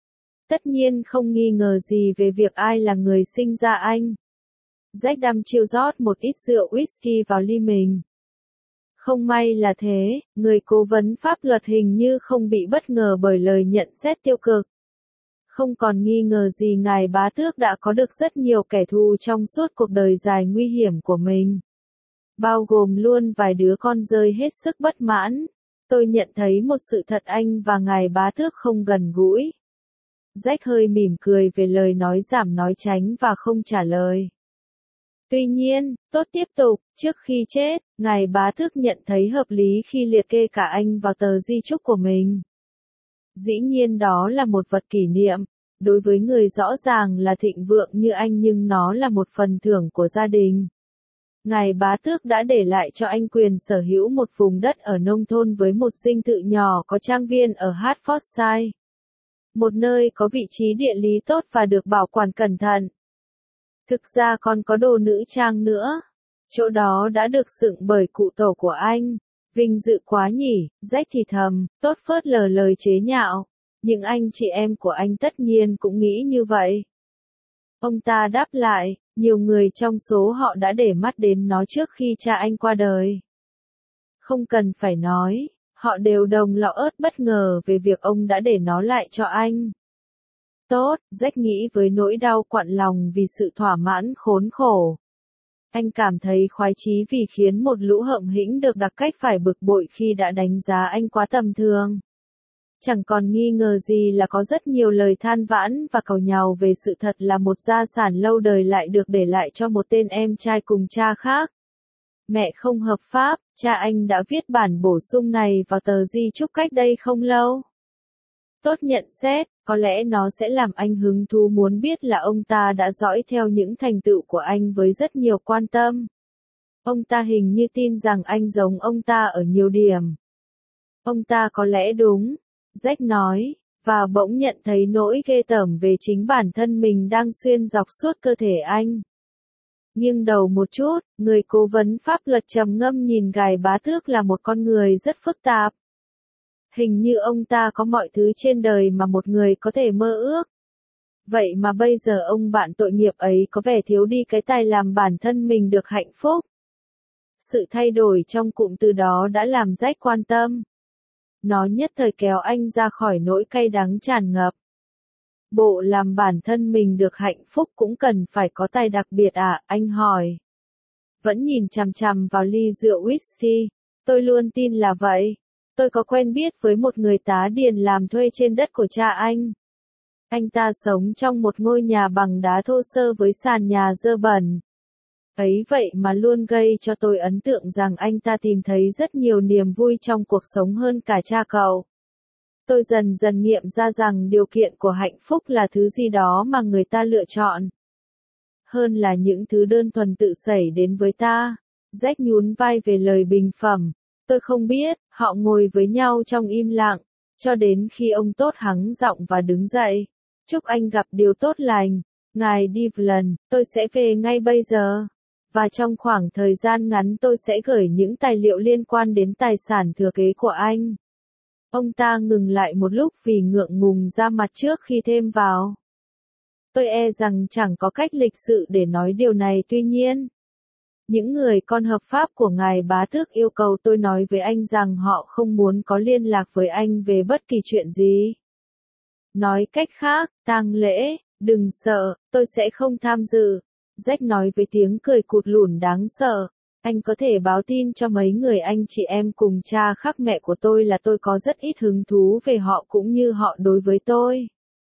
Tất nhiên không nghi ngờ gì về việc ai là người sinh ra anh. Jack đăm chiêu rót một ít rượu whisky vào ly mình. Không may là thế, người cố vấn pháp luật hình như không bị bất ngờ bởi lời nhận xét tiêu cực. Không còn nghi ngờ gì ngài bá tước đã có được rất nhiều kẻ thù trong suốt cuộc đời dài nguy hiểm của mình. Bao gồm luôn vài đứa con rơi hết sức bất mãn. Tôi nhận thấy một sự thật anh và ngài bá tước không gần gũi. Jack hơi mỉm cười về lời nói giảm nói tránh và không trả lời. Tuy nhiên, tốt tiếp tục, trước khi chết, ngài bá tước nhận thấy hợp lý khi liệt kê cả anh vào tờ di chúc của mình. Dĩ nhiên đó là một vật kỷ niệm, đối với người rõ ràng là thịnh vượng như anh nhưng nó là một phần thưởng của gia đình. Ngài bá tước đã để lại cho anh quyền sở hữu một vùng đất ở nông thôn với một dinh thự nhỏ có trang viên ở Hertfordshire. Một nơi có vị trí địa lý tốt và được bảo quản cẩn thận. Thực ra còn có đồ nữ trang nữa. Chỗ đó đã được dựng bởi cụ tổ của anh. Vinh dự quá nhỉ, Jack thì thầm, tốt phớt lờ lời chế nhạo. Những anh chị em của anh tất nhiên cũng nghĩ như vậy. Ông ta đáp lại, nhiều người trong số họ đã để mắt đến nó trước khi cha anh qua đời. Không cần phải nói, họ đều đồng lọ ớt bất ngờ về việc ông đã để nó lại cho anh. Tốt, Jack nghĩ với nỗi đau quặn lòng vì sự thỏa mãn khốn khổ. Anh cảm thấy khoái chí vì khiến một lũ hợm hĩnh được đặc cách phải bực bội khi đã đánh giá anh quá tầm thường. Chẳng còn nghi ngờ gì là có rất nhiều lời than vãn và cầu nhàu về sự thật là một gia sản lâu đời lại được để lại cho một tên em trai cùng cha khác. Mẹ không hợp pháp, cha anh đã viết bản bổ sung này vào tờ di chúc cách đây không lâu. Tốt nhận xét, có lẽ nó sẽ làm anh hứng thú muốn biết là ông ta đã dõi theo những thành tựu của anh với rất nhiều quan tâm. Ông ta hình như tin rằng anh giống ông ta ở nhiều điểm. Ông ta có lẽ đúng, Jack nói, và bỗng nhận thấy nỗi ghê tởm về chính bản thân mình đang xuyên dọc suốt cơ thể anh. Nghiêng đầu một chút, người cố vấn pháp luật trầm ngâm nhìn ngài bá tước là một con người rất phức tạp. Hình như ông ta có mọi thứ trên đời mà một người có thể mơ ước. Vậy mà bây giờ ông bạn tội nghiệp ấy có vẻ thiếu đi cái tài làm bản thân mình được hạnh phúc. Sự thay đổi trong cụm từ đó đã làm Jack quan tâm. Nó nhất thời kéo anh ra khỏi nỗi cay đắng tràn ngập. Bộ làm bản thân mình được hạnh phúc cũng cần phải có tài đặc biệt à, anh hỏi. Vẫn nhìn chằm chằm vào ly rượu whisky. Tôi luôn tin là vậy. Tôi có quen biết với một người tá điền làm thuê trên đất của cha anh. Anh ta sống trong một ngôi nhà bằng đá thô sơ với sàn nhà dơ bẩn. Ấy vậy mà luôn gây cho tôi ấn tượng rằng anh ta tìm thấy rất nhiều niềm vui trong cuộc sống hơn cả cha cậu. Tôi dần dần nghiệm ra rằng điều kiện của hạnh phúc là thứ gì đó mà người ta lựa chọn. Hơn là những thứ đơn thuần tự xảy đến với ta. Jack nhún vai về lời bình phẩm. Tôi không biết, họ ngồi với nhau trong im lặng, cho đến khi ông Tốt hắng giọng và đứng dậy. Chúc anh gặp điều tốt lành, ngài Devlin, tôi sẽ về ngay bây giờ. Và trong khoảng thời gian ngắn tôi sẽ gửi những tài liệu liên quan đến tài sản thừa kế của anh. Ông ta ngừng lại một lúc vì ngượng ngùng ra mặt trước khi thêm vào. Tôi e rằng chẳng có cách lịch sự để nói điều này, tuy nhiên. Những người con hợp pháp của ngài bá tước yêu cầu tôi nói với anh rằng họ không muốn có liên lạc với anh về bất kỳ chuyện gì. Nói cách khác, tang lễ, đừng sợ, tôi sẽ không tham dự. Jack nói với tiếng cười cụt lủn đáng sợ. Anh có thể báo tin cho mấy người anh chị em cùng cha khác mẹ của tôi là tôi có rất ít hứng thú về họ cũng như họ đối với tôi.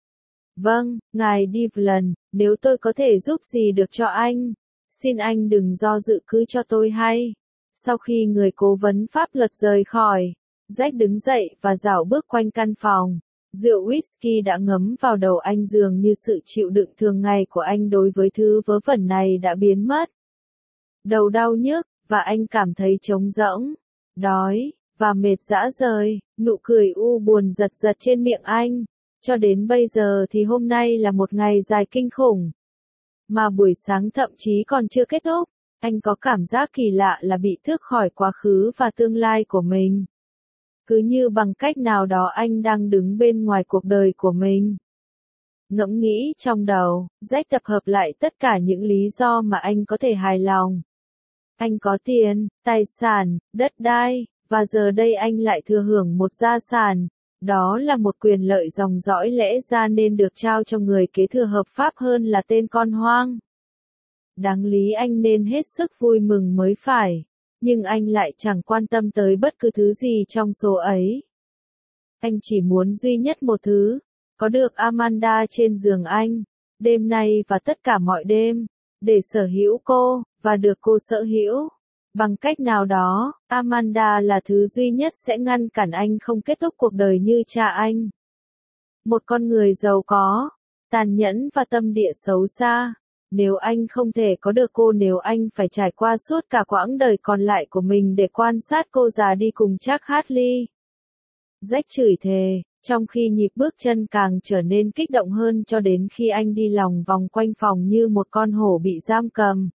Vâng, ngài Devlin, nếu tôi có thể giúp gì được cho anh, xin anh đừng do dự cứ cho tôi hay. Sau khi người cố vấn pháp luật rời khỏi, Jack đứng dậy và dạo bước quanh căn phòng. Rượu whisky đã ngấm vào đầu anh dường như sự chịu đựng thường ngày của anh đối với thứ vớ vẩn này đã biến mất. Đầu đau nhức, và anh cảm thấy trống rỗng, đói, và mệt rã rời, nụ cười u buồn giật giật trên miệng anh. Cho đến bây giờ thì hôm nay là một ngày dài kinh khủng. Mà buổi sáng thậm chí còn chưa kết thúc, anh có cảm giác kỳ lạ là bị tước khỏi quá khứ và tương lai của mình. Cứ như bằng cách nào đó anh đang đứng bên ngoài cuộc đời của mình. Ngẫm nghĩ trong đầu, Jack tập hợp lại tất cả những lý do mà anh có thể hài lòng. Anh có tiền, tài sản, đất đai, và giờ đây anh lại thừa hưởng một gia sản. Đó là một quyền lợi dòng dõi lẽ ra nên được trao cho người kế thừa hợp pháp hơn là tên con hoang. Đáng lý anh nên hết sức vui mừng mới phải, nhưng anh lại chẳng quan tâm tới bất cứ thứ gì trong số ấy. Anh chỉ muốn duy nhất một thứ, có được Amanda trên giường anh, đêm nay và tất cả mọi đêm, để sở hữu cô, và được cô sở hữu. Bằng cách nào đó, Amanda là thứ duy nhất sẽ ngăn cản anh không kết thúc cuộc đời như cha anh. Một con người giàu có, tàn nhẫn và tâm địa xấu xa. Nếu anh không thể có được cô, nếu anh phải trải qua suốt cả quãng đời còn lại của mình để quan sát cô già đi cùng Chuck Hadley. Jack chửi thề, trong khi nhịp bước chân càng trở nên kích động hơn cho đến khi anh đi lòng vòng quanh phòng như một con hổ bị giam cầm.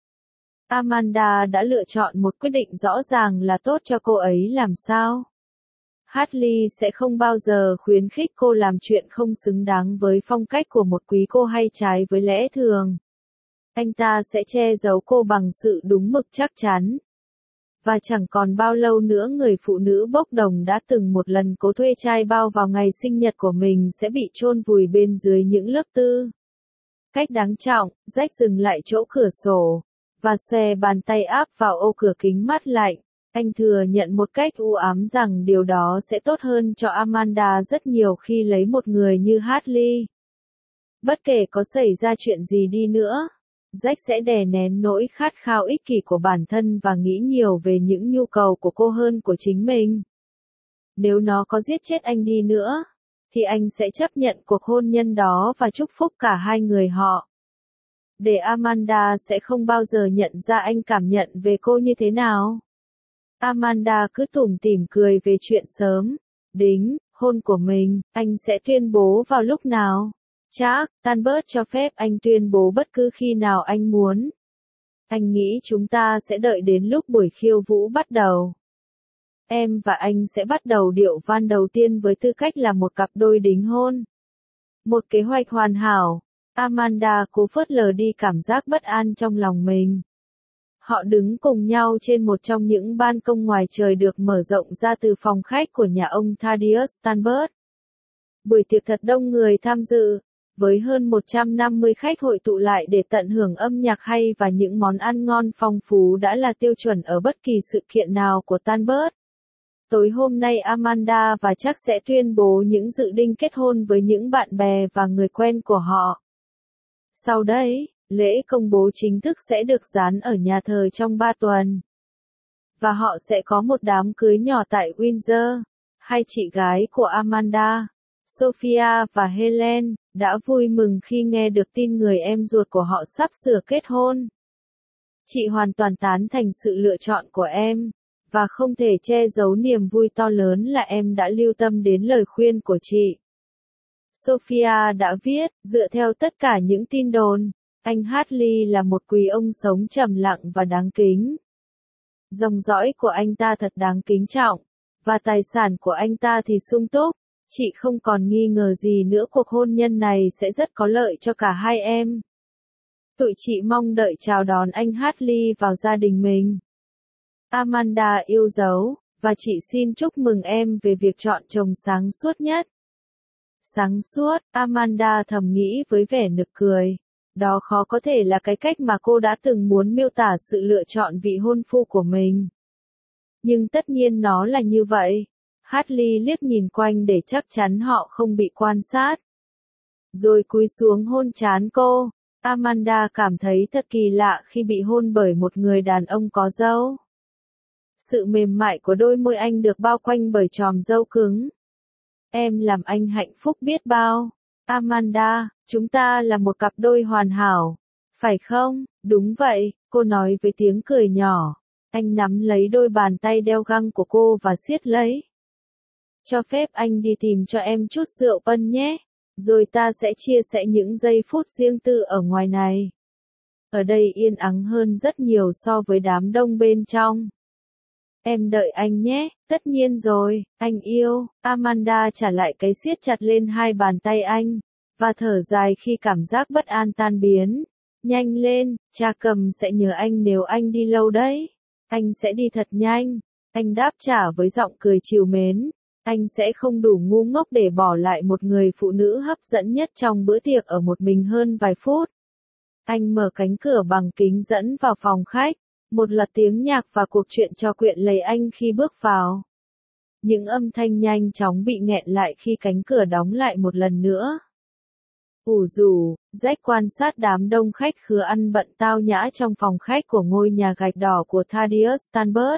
Amanda đã lựa chọn một quyết định rõ ràng là tốt cho cô ấy làm sao. Hadley sẽ không bao giờ khuyến khích cô làm chuyện không xứng đáng với phong cách của một quý cô hay trái với lẽ thường. Anh ta sẽ che giấu cô bằng sự đúng mực chắc chắn. Và chẳng còn bao lâu nữa người phụ nữ bốc đồng đã từng một lần cố thuê trai bao vào ngày sinh nhật của mình sẽ bị chôn vùi bên dưới những lớp tư. Cách đáng trọng, Jack dừng lại chỗ cửa sổ, và xòe bàn tay áp vào ô cửa kính mát lạnh. Anh thừa nhận một cách u ám rằng điều đó sẽ tốt hơn cho Amanda rất nhiều khi lấy một người như Hadley. Bất kể có xảy ra chuyện gì đi nữa, Jack sẽ đè nén nỗi khát khao ích kỷ của bản thân và nghĩ nhiều về những nhu cầu của cô hơn của chính mình. Nếu nó có giết chết anh đi nữa, thì anh sẽ chấp nhận cuộc hôn nhân đó và chúc phúc cả hai người họ. Để Amanda sẽ không bao giờ nhận ra anh cảm nhận về cô như thế nào. Amanda cứ tủm tỉm cười về chuyện sớm, đính, hôn của mình, anh sẽ tuyên bố vào lúc nào? Chuck, Talbot cho phép anh tuyên bố bất cứ khi nào anh muốn. Anh nghĩ chúng ta sẽ đợi đến lúc buổi khiêu vũ bắt đầu. Em và anh sẽ bắt đầu điệu van đầu tiên với tư cách là một cặp đôi đính hôn. Một kế hoạch hoàn hảo. Amanda cố phớt lờ đi cảm giác bất an trong lòng mình. Họ đứng cùng nhau trên một trong những ban công ngoài trời được mở rộng ra từ phòng khách của nhà ông Thaddeus Talbot. Buổi tiệc thật đông người tham dự, với hơn 150 khách hội tụ lại để tận hưởng âm nhạc hay và những món ăn ngon phong phú đã là tiêu chuẩn ở bất kỳ sự kiện nào của Talbot. Tối hôm nay Amanda và Chuck sẽ tuyên bố những dự định kết hôn với những bạn bè và người quen của họ. Sau đấy, lễ công bố chính thức sẽ được dán ở nhà thờ trong 3 tuần. Và họ sẽ có một đám cưới nhỏ tại Windsor. Hai chị gái của Amanda, Sophia và Helen, đã vui mừng khi nghe được tin người em ruột của họ sắp sửa kết hôn. Chị hoàn toàn tán thành sự lựa chọn của em, và không thể che giấu niềm vui to lớn là em đã lưu tâm đến lời khuyên của chị. Sophia đã viết, dựa theo tất cả những tin đồn, anh Hadley là một quý ông sống trầm lặng và đáng kính. Dòng dõi của anh ta thật đáng kính trọng, và tài sản của anh ta thì sung túc. Chị không còn nghi ngờ gì nữa cuộc hôn nhân này sẽ rất có lợi cho cả hai em. Tụi chị mong đợi chào đón anh Hartley vào gia đình mình. Amanda yêu dấu, và chị xin chúc mừng em về việc chọn chồng sáng suốt nhất. Sáng suốt, Amanda thầm nghĩ với vẻ nực cười. Đó khó có thể là cái cách mà cô đã từng muốn miêu tả sự lựa chọn vị hôn phu của mình. Nhưng tất nhiên nó là như vậy. Hartley liếc nhìn quanh để chắc chắn họ không bị quan sát. Rồi cúi xuống hôn trán cô. Amanda cảm thấy thật kỳ lạ khi bị hôn bởi một người đàn ông có râu. Sự mềm mại của đôi môi anh được bao quanh bởi chòm râu cứng. Em làm anh hạnh phúc biết bao. Amanda, chúng ta là một cặp đôi hoàn hảo. Phải không? Đúng vậy, cô nói với tiếng cười nhỏ. Anh nắm lấy đôi bàn tay đeo găng của cô và siết lấy. Cho phép anh đi tìm cho em chút rượu ân nhé. Rồi ta sẽ chia sẻ những giây phút riêng tư ở ngoài này. Ở đây yên ắng hơn rất nhiều so với đám đông bên trong. Em đợi anh nhé, tất nhiên rồi, anh yêu. Amanda trả lại cái siết chặt lên hai bàn tay anh, và thở dài khi cảm giác bất an tan biến. Nhanh lên, cha cầm sẽ nhớ anh nếu anh đi lâu đấy. Anh sẽ đi thật nhanh. Anh đáp trả với giọng cười trìu mến. Anh sẽ không đủ ngu ngốc để bỏ lại một người phụ nữ hấp dẫn nhất trong bữa tiệc ở một mình hơn vài phút. Anh mở cánh cửa bằng kính dẫn vào phòng khách. Một loạt tiếng nhạc và cuộc chuyện trò chuyện lấy anh khi bước vào. Những âm thanh nhanh chóng bị nghẹn lại khi cánh cửa đóng lại một lần nữa. Ủ rủ, Jack quan sát đám đông khách khứa ăn bận tao nhã trong phòng khách của ngôi nhà gạch đỏ của Thaddeus Stanbert.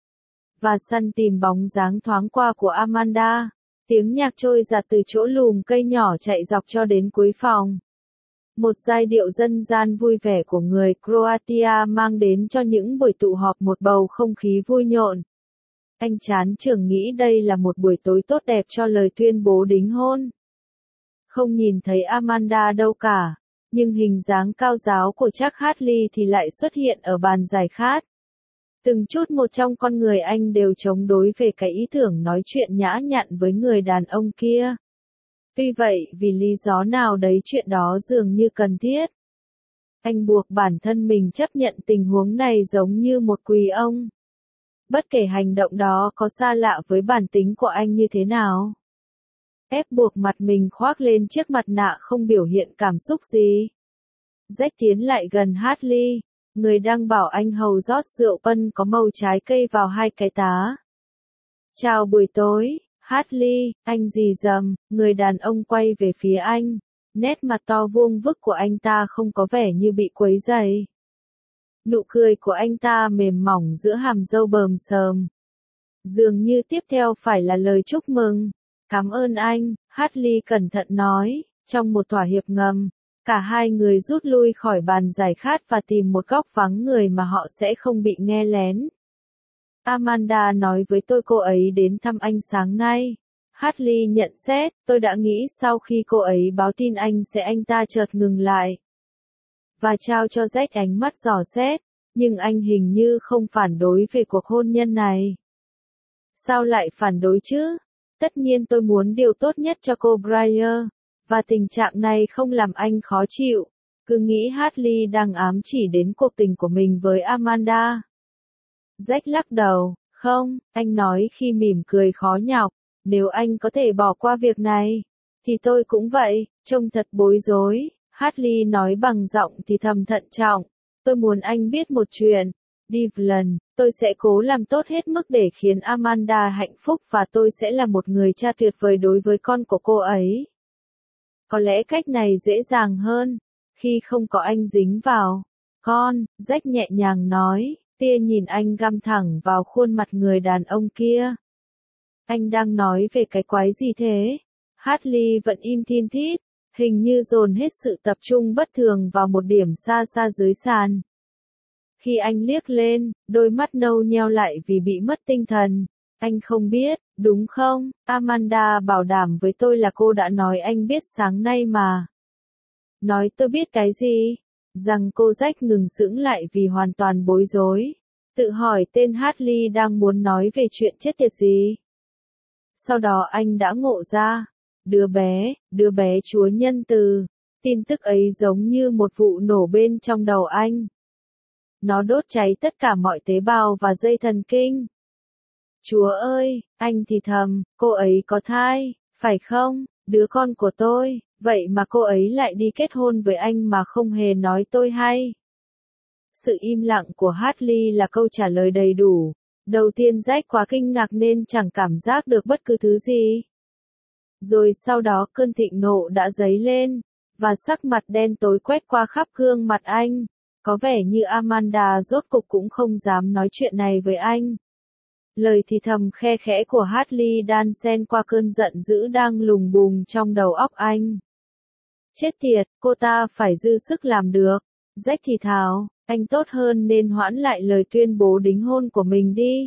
Và săn tìm bóng dáng thoáng qua của Amanda. Tiếng nhạc trôi giạt từ chỗ lùm cây nhỏ chạy dọc cho đến cuối phòng. Một giai điệu dân gian vui vẻ của người Croatia mang đến cho những buổi tụ họp một bầu không khí vui nhộn. Anh chán chường nghĩ đây là một buổi tối tốt đẹp cho lời tuyên bố đính hôn. Không nhìn thấy Amanda đâu cả, nhưng hình dáng cao ráo của Jack Hartley thì lại xuất hiện ở bàn giải khát. Từng chút một trong con người anh đều chống đối về cái ý tưởng nói chuyện nhã nhặn với người đàn ông kia. Tuy vậy, vì lý do nào đấy chuyện đó dường như cần thiết. Anh buộc bản thân mình chấp nhận tình huống này giống như một quý ông. Bất kể hành động đó có xa lạ với bản tính của anh như thế nào. Ép buộc mặt mình khoác lên chiếc mặt nạ không biểu hiện cảm xúc gì. Jack tiến lại gần Hartley, người đang bảo anh hầu rót rượu ân có màu trái cây vào hai cái tá. Chào buổi tối. Hartley, anh gì dầm, người đàn ông quay về phía anh. Nét mặt to vuông vức của anh ta không có vẻ như bị quấy rầy. Nụ cười của anh ta mềm mỏng giữa hàm râu bờm sờm. Dường như tiếp theo phải là lời chúc mừng. Cảm ơn anh, Hartley cẩn thận nói, trong một thỏa hiệp ngầm. Cả hai người rút lui khỏi bàn giải khát và tìm một góc vắng người mà họ sẽ không bị nghe lén. Amanda nói với tôi cô ấy đến thăm anh sáng nay. Hartley nhận xét, tôi đã nghĩ sau khi cô ấy báo tin anh ta chợt ngừng lại. Và trao cho Jack ánh mắt dò xét, nhưng anh hình như không phản đối về cuộc hôn nhân này. Sao lại phản đối chứ? Tất nhiên tôi muốn điều tốt nhất cho cô Briar, và tình trạng này không làm anh khó chịu. Cứ nghĩ Hartley đang ám chỉ đến cuộc tình của mình với Amanda. Jack lắc đầu, không, anh nói khi mỉm cười khó nhọc, nếu anh có thể bỏ qua việc này, thì tôi cũng vậy, trông thật bối rối. Hartley nói bằng giọng thì thầm thận trọng, tôi muốn anh biết một chuyện, Devlin, tôi sẽ cố làm tốt hết mức để khiến Amanda hạnh phúc và tôi sẽ là một người cha tuyệt vời đối với con của cô ấy. Có lẽ cách này dễ dàng hơn, khi không có anh dính vào. Con, Jack nhẹ nhàng nói, tia nhìn anh găm thẳng vào khuôn mặt người đàn ông kia. Anh đang nói về cái quái gì thế? Hartley vẫn im thin thít, hình như dồn hết sự tập trung bất thường vào một điểm xa xa dưới sàn. Khi anh liếc lên, đôi mắt nâu nheo lại vì bị mất tinh thần. Anh không biết, đúng không? Amanda bảo đảm với tôi là cô đã nói anh biết sáng nay mà. Nói tôi biết cái gì? Rằng cô Jack ngừng sững lại vì hoàn toàn bối rối. Tự hỏi tên Hartley đang muốn nói về chuyện chết tiệt gì? Sau đó anh đã ngộ ra, đứa bé Chúa nhân từ, tin tức ấy giống như một vụ nổ bên trong đầu anh. Nó đốt cháy tất cả mọi tế bào và dây thần kinh. Chúa ơi, anh thì thầm, cô ấy có thai, phải không, đứa con của tôi, vậy mà cô ấy lại đi kết hôn với anh mà không hề nói tôi hay. Sự im lặng của Hartley là câu trả lời đầy đủ. Đầu tiên Jack quá kinh ngạc nên chẳng cảm giác được bất cứ thứ gì. Rồi sau đó cơn thịnh nộ đã dấy lên, và sắc mặt đen tối quét qua khắp gương mặt anh. Có vẻ như Amanda rốt cục cũng không dám nói chuyện này với anh. Lời thì thầm khe khẽ của Hartley đan xen qua cơn giận dữ đang lùng bùng trong đầu óc anh. Chết tiệt, cô ta phải dư sức làm được. Jack thì thào, anh tốt hơn nên hoãn lại lời tuyên bố đính hôn của mình đi.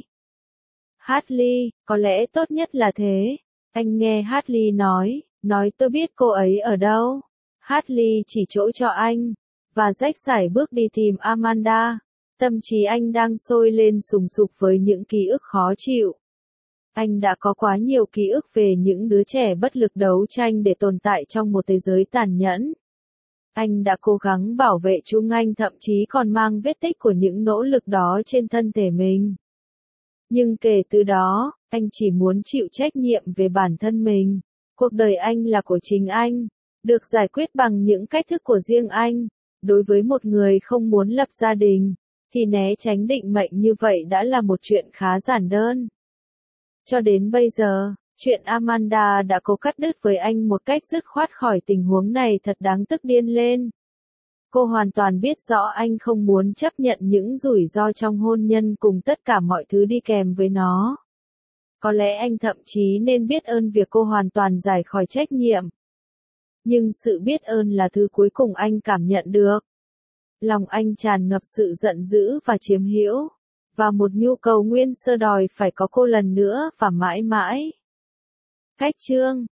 Hartley, có lẽ tốt nhất là thế. Anh nghe Hartley nói tôi biết cô ấy ở đâu. Hartley chỉ chỗ cho anh, và Jack sải bước đi tìm Amanda. Tâm trí anh đang sôi lên sùng sục với những ký ức khó chịu. Anh đã có quá nhiều ký ức về những đứa trẻ bất lực đấu tranh để tồn tại trong một thế giới tàn nhẫn. Anh đã cố gắng bảo vệ chúng anh, thậm chí còn mang vết tích của những nỗ lực đó trên thân thể mình. Nhưng kể từ đó, anh chỉ muốn chịu trách nhiệm về bản thân mình. Cuộc đời anh là của chính anh, được giải quyết bằng những cách thức của riêng anh. Đối với một người không muốn lập gia đình, thì né tránh định mệnh như vậy đã là một chuyện khá giản đơn. Cho đến bây giờ, chuyện Amanda đã cố cắt đứt với anh một cách dứt khoát khỏi tình huống này thật đáng tức điên lên. Cô hoàn toàn biết rõ anh không muốn chấp nhận những rủi ro trong hôn nhân cùng tất cả mọi thứ đi kèm với nó. Có lẽ anh thậm chí nên biết ơn việc cô hoàn toàn giải khỏi trách nhiệm. Nhưng sự biết ơn là thứ cuối cùng anh cảm nhận được. Lòng anh tràn ngập sự giận dữ và chiếm hữu, và một nhu cầu nguyên sơ đòi phải có cô lần nữa và mãi mãi. Cách chương